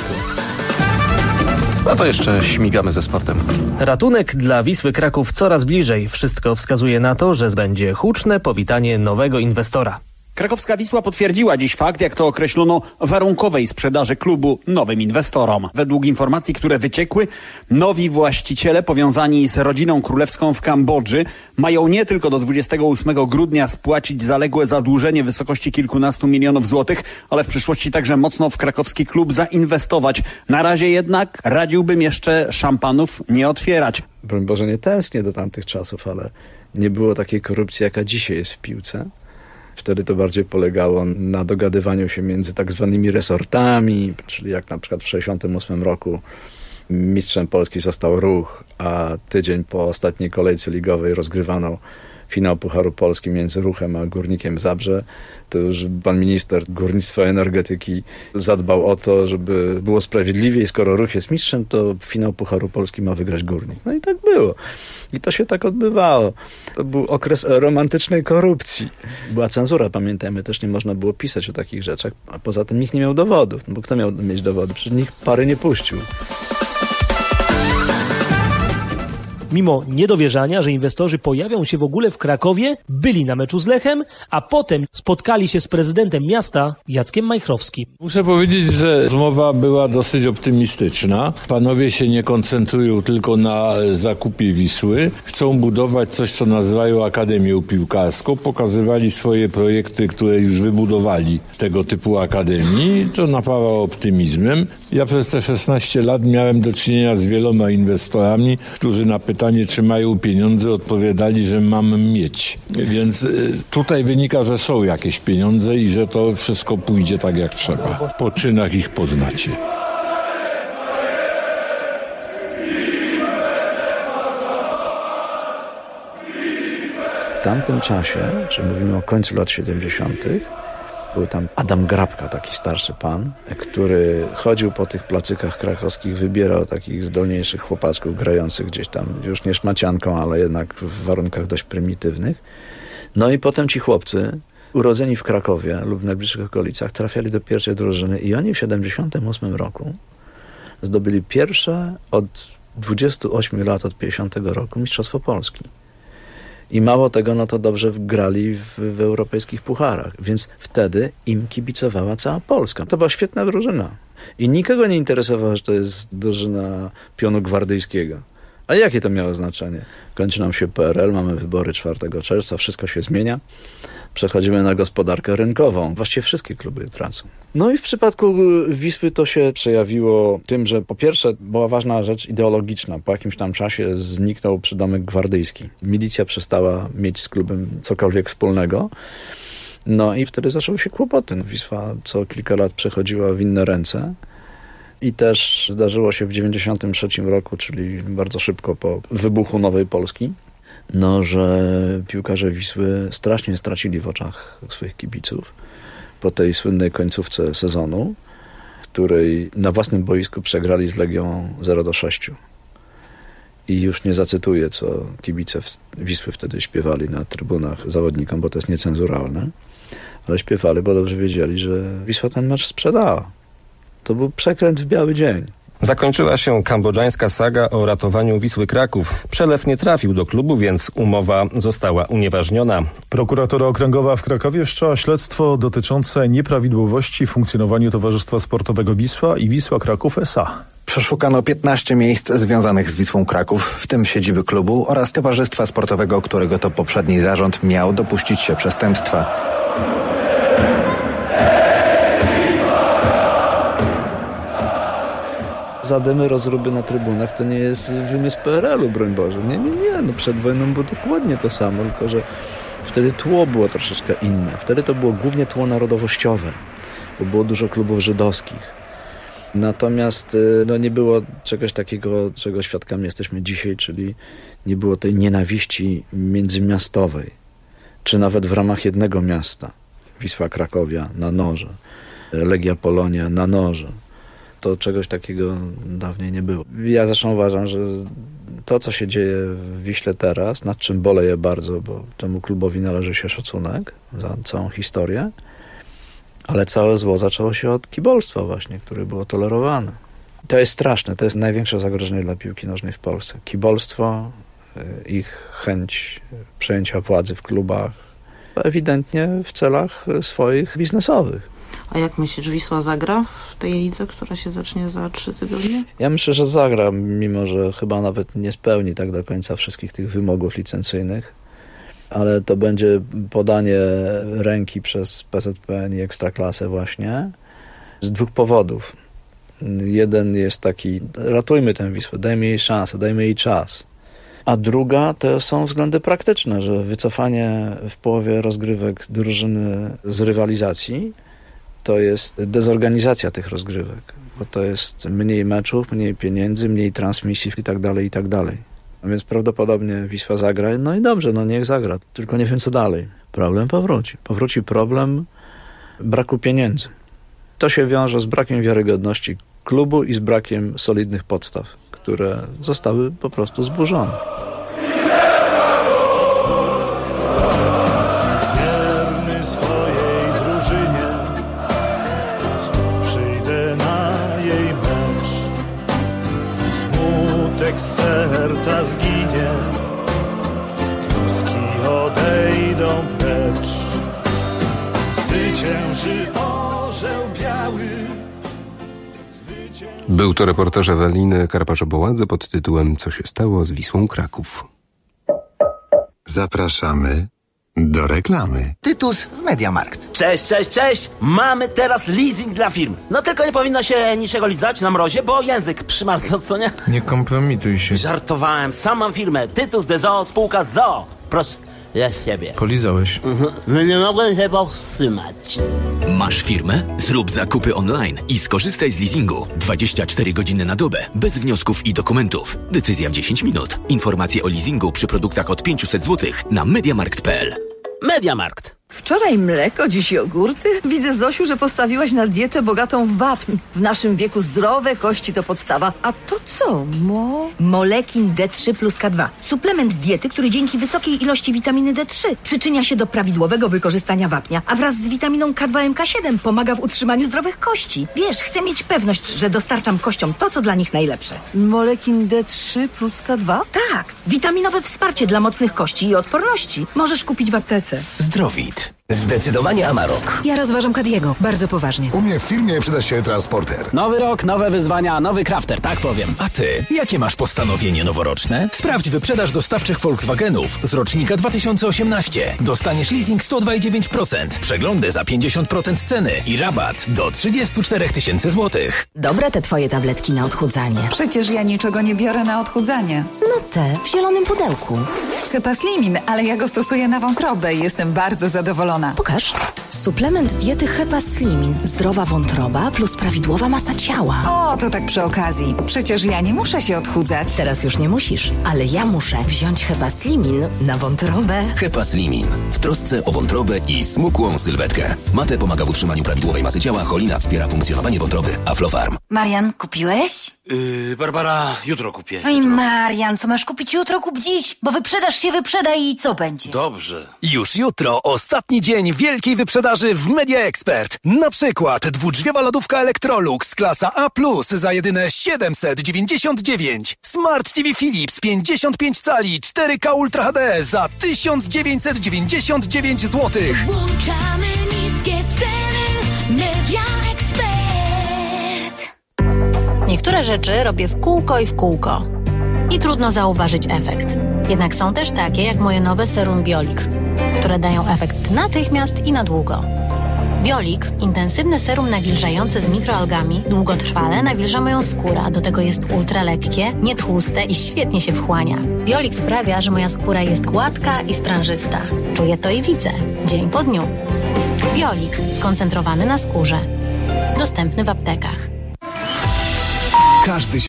No to jeszcze śmigamy ze sportem. Ratunek dla Wisły Kraków coraz bliżej. Wszystko wskazuje na to, że będzie huczne powitanie nowego inwestora. Krakowska Wisła potwierdziła dziś fakt, jak to określono, warunkowej sprzedaży klubu nowym inwestorom. Według informacji, które wyciekły, nowi właściciele powiązani z rodziną królewską w Kambodży mają nie tylko do dwudziestego ósmego grudnia spłacić zaległe zadłużenie w wysokości kilkunastu milionów złotych, ale w przyszłości także mocno w krakowski klub zainwestować. Na razie jednak radziłbym jeszcze szampanów nie otwierać. Broń Boże, nie tęsknię do tamtych czasów, ale nie było takiej korupcji, jaka dzisiaj jest w piłce. Wtedy to bardziej polegało na dogadywaniu się między tak zwanymi resortami, czyli jak na przykład w sześćdziesiątym ósmym roku mistrzem Polski został Ruch, a tydzień po ostatniej kolejce ligowej rozgrywano finał Pucharu Polski między Ruchem a Górnikiem Zabrze. To już pan minister górnictwa i energetyki zadbał o to, żeby było sprawiedliwie i skoro Ruch jest mistrzem, to finał Pucharu Polski ma wygrać Górnik. No i tak było. I to się tak odbywało. To był okres romantycznej korupcji. Była cenzura, pamiętajmy, też nie można było pisać o takich rzeczach, a poza tym nikt nie miał dowodów. No bo kto miał mieć dowody? Przecież nikt pary nie puścił. Mimo niedowierzania, że inwestorzy pojawią się w ogóle w Krakowie, byli na meczu z Lechem, a potem spotkali się z prezydentem miasta Jackiem Majchrowskim. Muszę powiedzieć, że rozmowa była dosyć optymistyczna. Panowie się nie koncentrują tylko na zakupie Wisły. Chcą budować coś, co nazywają Akademią Piłkarską. Pokazywali swoje projekty, które już wybudowali tego typu akademii. To napawa optymizmem. Ja przez te szesnaście lat miałem do czynienia z wieloma inwestorami, którzy na pytanie, czy mają pieniądze, odpowiadali, że mam mieć. Więc tutaj wynika, że są jakieś pieniądze i że to wszystko pójdzie tak jak trzeba. Po czynach ich poznacie. W tamtym czasie, czyli mówimy o końcu lat siedemdziesiątych, był tam Adam Grabka, taki starszy pan, który chodził po tych placykach krakowskich, wybierał takich zdolniejszych chłopaczków grających gdzieś tam, już nie szmacianką, ale jednak w warunkach dość prymitywnych. No i potem ci chłopcy, urodzeni w Krakowie lub w najbliższych okolicach, trafiali do pierwszej drużyny i oni w siedemdziesiątym ósmym roku zdobyli pierwsze od dwudziestu ośmiu lat, od pięćdziesiątego roku Mistrzostwo Polski. I mało tego, no to dobrze grali w, w europejskich pucharach, więc wtedy im kibicowała cała Polska. To była świetna drużyna. I nikogo nie interesowało, że to jest drużyna pionu gwardyjskiego. A jakie to miało znaczenie? Kończy nam się P R L, mamy wybory czwartego czerwca, wszystko się zmienia. Przechodzimy na gospodarkę rynkową. Właściwie wszystkie kluby tracą. No i w przypadku Wisły to się przejawiło tym, że po pierwsze była ważna rzecz ideologiczna. Po jakimś tam czasie zniknął przydomek gwardyjski. Milicja przestała mieć z klubem cokolwiek wspólnego. No i wtedy zaczęły się kłopoty. No, Wisła co kilka lat przechodziła w inne ręce. I też zdarzyło się w dziewięćdziesiątym trzecim roku, czyli bardzo szybko po wybuchu Nowej Polski, no, że piłkarze Wisły strasznie stracili w oczach swoich kibiców po tej słynnej końcówce sezonu, w której na własnym boisku przegrali z Legią zero do sześciu. I już nie zacytuję, co kibice Wisły wtedy śpiewali na trybunach zawodnikom, bo to jest niecenzuralne, ale śpiewali, bo dobrze wiedzieli, że Wisła ten mecz sprzedała. To był przekręt w biały dzień. Zakończyła się kambodżańska saga o ratowaniu Wisły Kraków. Przelew nie trafił do klubu, więc umowa została unieważniona. Prokuratura Okręgowa w Krakowie wszczęła śledztwo dotyczące nieprawidłowości w funkcjonowaniu Towarzystwa Sportowego Wisła i Wisła Kraków S A. Przeszukano piętnaście miejsc związanych z Wisłą Kraków, w tym siedziby klubu oraz Towarzystwa Sportowego, którego to poprzedni zarząd miał dopuścić się przestępstwa. Zadymy, rozruby na trybunach to nie jest wymysł P R L u, broń Boże. Nie, nie, nie. No przed wojną było dokładnie to samo, tylko że wtedy tło było troszeczkę inne. Wtedy to było głównie tło narodowościowe, bo było dużo klubów żydowskich. Natomiast no, nie było czegoś takiego, czego świadkami jesteśmy dzisiaj, czyli nie było tej nienawiści międzymiastowej, czy nawet w ramach jednego miasta. Wisła Krakowia na noże, Legia Polonia na noże. to czegoś takiego dawniej nie było. Ja zresztą uważam, że to, co się dzieje w Wiśle teraz, nad czym boleję bardzo, bo temu klubowi należy się szacunek za całą historię, ale całe zło zaczęło się od kibolstwa właśnie, które było tolerowane. To jest straszne, to jest największe zagrożenie dla piłki nożnej w Polsce. Kibolstwo, ich chęć przejęcia władzy w klubach, ewidentnie w celach swoich biznesowych. A jak myślisz, Wisła zagra w tej lidze, która się zacznie za trzy tygodnie? Ja myślę, że zagra, mimo że chyba nawet nie spełni tak do końca wszystkich tych wymogów licencyjnych, ale to będzie podanie ręki przez P Z P N i Ekstraklasę właśnie z dwóch powodów. Jeden jest taki, ratujmy tę Wisłę, dajmy jej szansę, dajmy jej czas. A druga to są względy praktyczne, że wycofanie w połowie rozgrywek drużyny z rywalizacji to jest dezorganizacja tych rozgrywek, bo to jest mniej meczów, mniej pieniędzy, mniej transmisji i tak dalej, i tak dalej. A więc prawdopodobnie Wisła zagra, no i dobrze, no niech zagra, tylko nie wiem co dalej. Problem powróci. Powróci problem braku pieniędzy. To się wiąże z brakiem wiarygodności klubu i z brakiem solidnych podstaw, które zostały po prostu zburzone. Wierny swojej drużynie, znów przyjdę na jej mecz. Smutek z serca zginie, troski odejdą precz. Zwycięży orzeł biały. Był to reportaż Eweliny Karpacz-Boładze pod tytułem Co się stało z Wisłą Kraków. Zapraszamy do reklamy. Tytus w Mediamarkt. Cześć, cześć, cześć! Mamy teraz leasing dla firm. No tylko nie powinno się niczego lizać na mrozie, bo język przymarzł, co nie? Nie kompromituj się. Żartowałem, sam mam firmę. Tytus de Zoo, spółka z Zoo. Proszę, ja siebie. Polizałeś. Mhm. No nie mogłem się powstrzymać. Masz firmę? Zrób zakupy online i skorzystaj z leasingu. dwadzieścia cztery godziny na dobę, bez wniosków i dokumentów. Decyzja w dziesięć minut. Informacje o leasingu przy produktach od pięćset złotych na mediamarkt kropka p l. Mediamarkt. Wczoraj mleko, dziś jogurty. Widzę, Zosiu, że postawiłaś na dietę bogatą w wapń. W naszym wieku zdrowe kości to podstawa. A to co, mo? Molekin D trzy plus K dwa. Suplement diety, który dzięki wysokiej ilości witaminy D trzy przyczynia się do prawidłowego wykorzystania wapnia, a wraz z witaminą K dwa M K siedem pomaga w utrzymaniu zdrowych kości. Wiesz, chcę mieć pewność, że dostarczam kościom to, co dla nich najlepsze. Molekin D trzy plus K dwa? Tak, witaminowe wsparcie dla mocnych kości i odporności. Możesz kupić w aptece. Zdrowit. Zdecydowanie Amarok. Ja rozważam Kadiego, bardzo poważnie. U mnie w firmie przyda się transporter. Nowy rok, nowe wyzwania, nowy crafter, tak powiem. A ty, jakie masz postanowienie noworoczne? Sprawdź wyprzedaż dostawczych Volkswagenów z rocznika dwa tysiące osiemnastego. Dostaniesz leasing sto dwa i dziewięć procent, przeglądy za pięćdziesiąt procent ceny i rabat do trzydzieści cztery tysiące złotych. Dobre te twoje tabletki na odchudzanie. Przecież ja niczego nie biorę na odchudzanie. No te, w zielonym pudełku. Chyba Slimin, ale ja go stosuję na wątrobę i jestem bardzo zadowolona. Pokaż. Suplement diety Hepa Slimin. Zdrowa wątroba plus prawidłowa masa ciała. O, to tak przy okazji. Przecież ja nie muszę się odchudzać. Teraz już nie musisz, ale ja muszę wziąć Hepa Slimin na wątrobę. Hepa Slimin. W trosce o wątrobę i smukłą sylwetkę. Mate pomaga w utrzymaniu prawidłowej masy ciała, cholina wspiera funkcjonowanie wątroby. Aflofarm. Marian, kupiłeś? Yy, Barbara, jutro kupię. Oj, Marian, co masz kupić jutro, kup dziś, bo wyprzedaż się wyprzeda i co będzie? Dobrze. Już jutro ostatni dzień wielkiej wyprzedaży w Media Expert. Na przykład dwudrzwiowa lodówka Electrolux klasa A plus za jedyne siedemset dziewięćdziesiąt dziewięć. Smart T V Philips pięćdziesiąt pięć cali cztery K Ultra H D za tysiąc dziewięćset dziewięćdziesiąt dziewięć złotych. Włączamy niskie ceny. Media Expert. Niektóre rzeczy robię w kółko i w kółko. I trudno zauważyć efekt. Jednak są też takie jak moje nowe serum Biolik, które dają efekt natychmiast i na długo. Biolik, intensywne serum nawilżające z mikroalgami, długotrwale nawilża moją skórę, a do tego jest ultra lekkie, nietłuste i świetnie się wchłania. Biolik sprawia, że moja skóra jest gładka i sprężysta. Czuję to i widzę, dzień po dniu. Biolik, skoncentrowany na skórze. Dostępny w aptekach. Każdy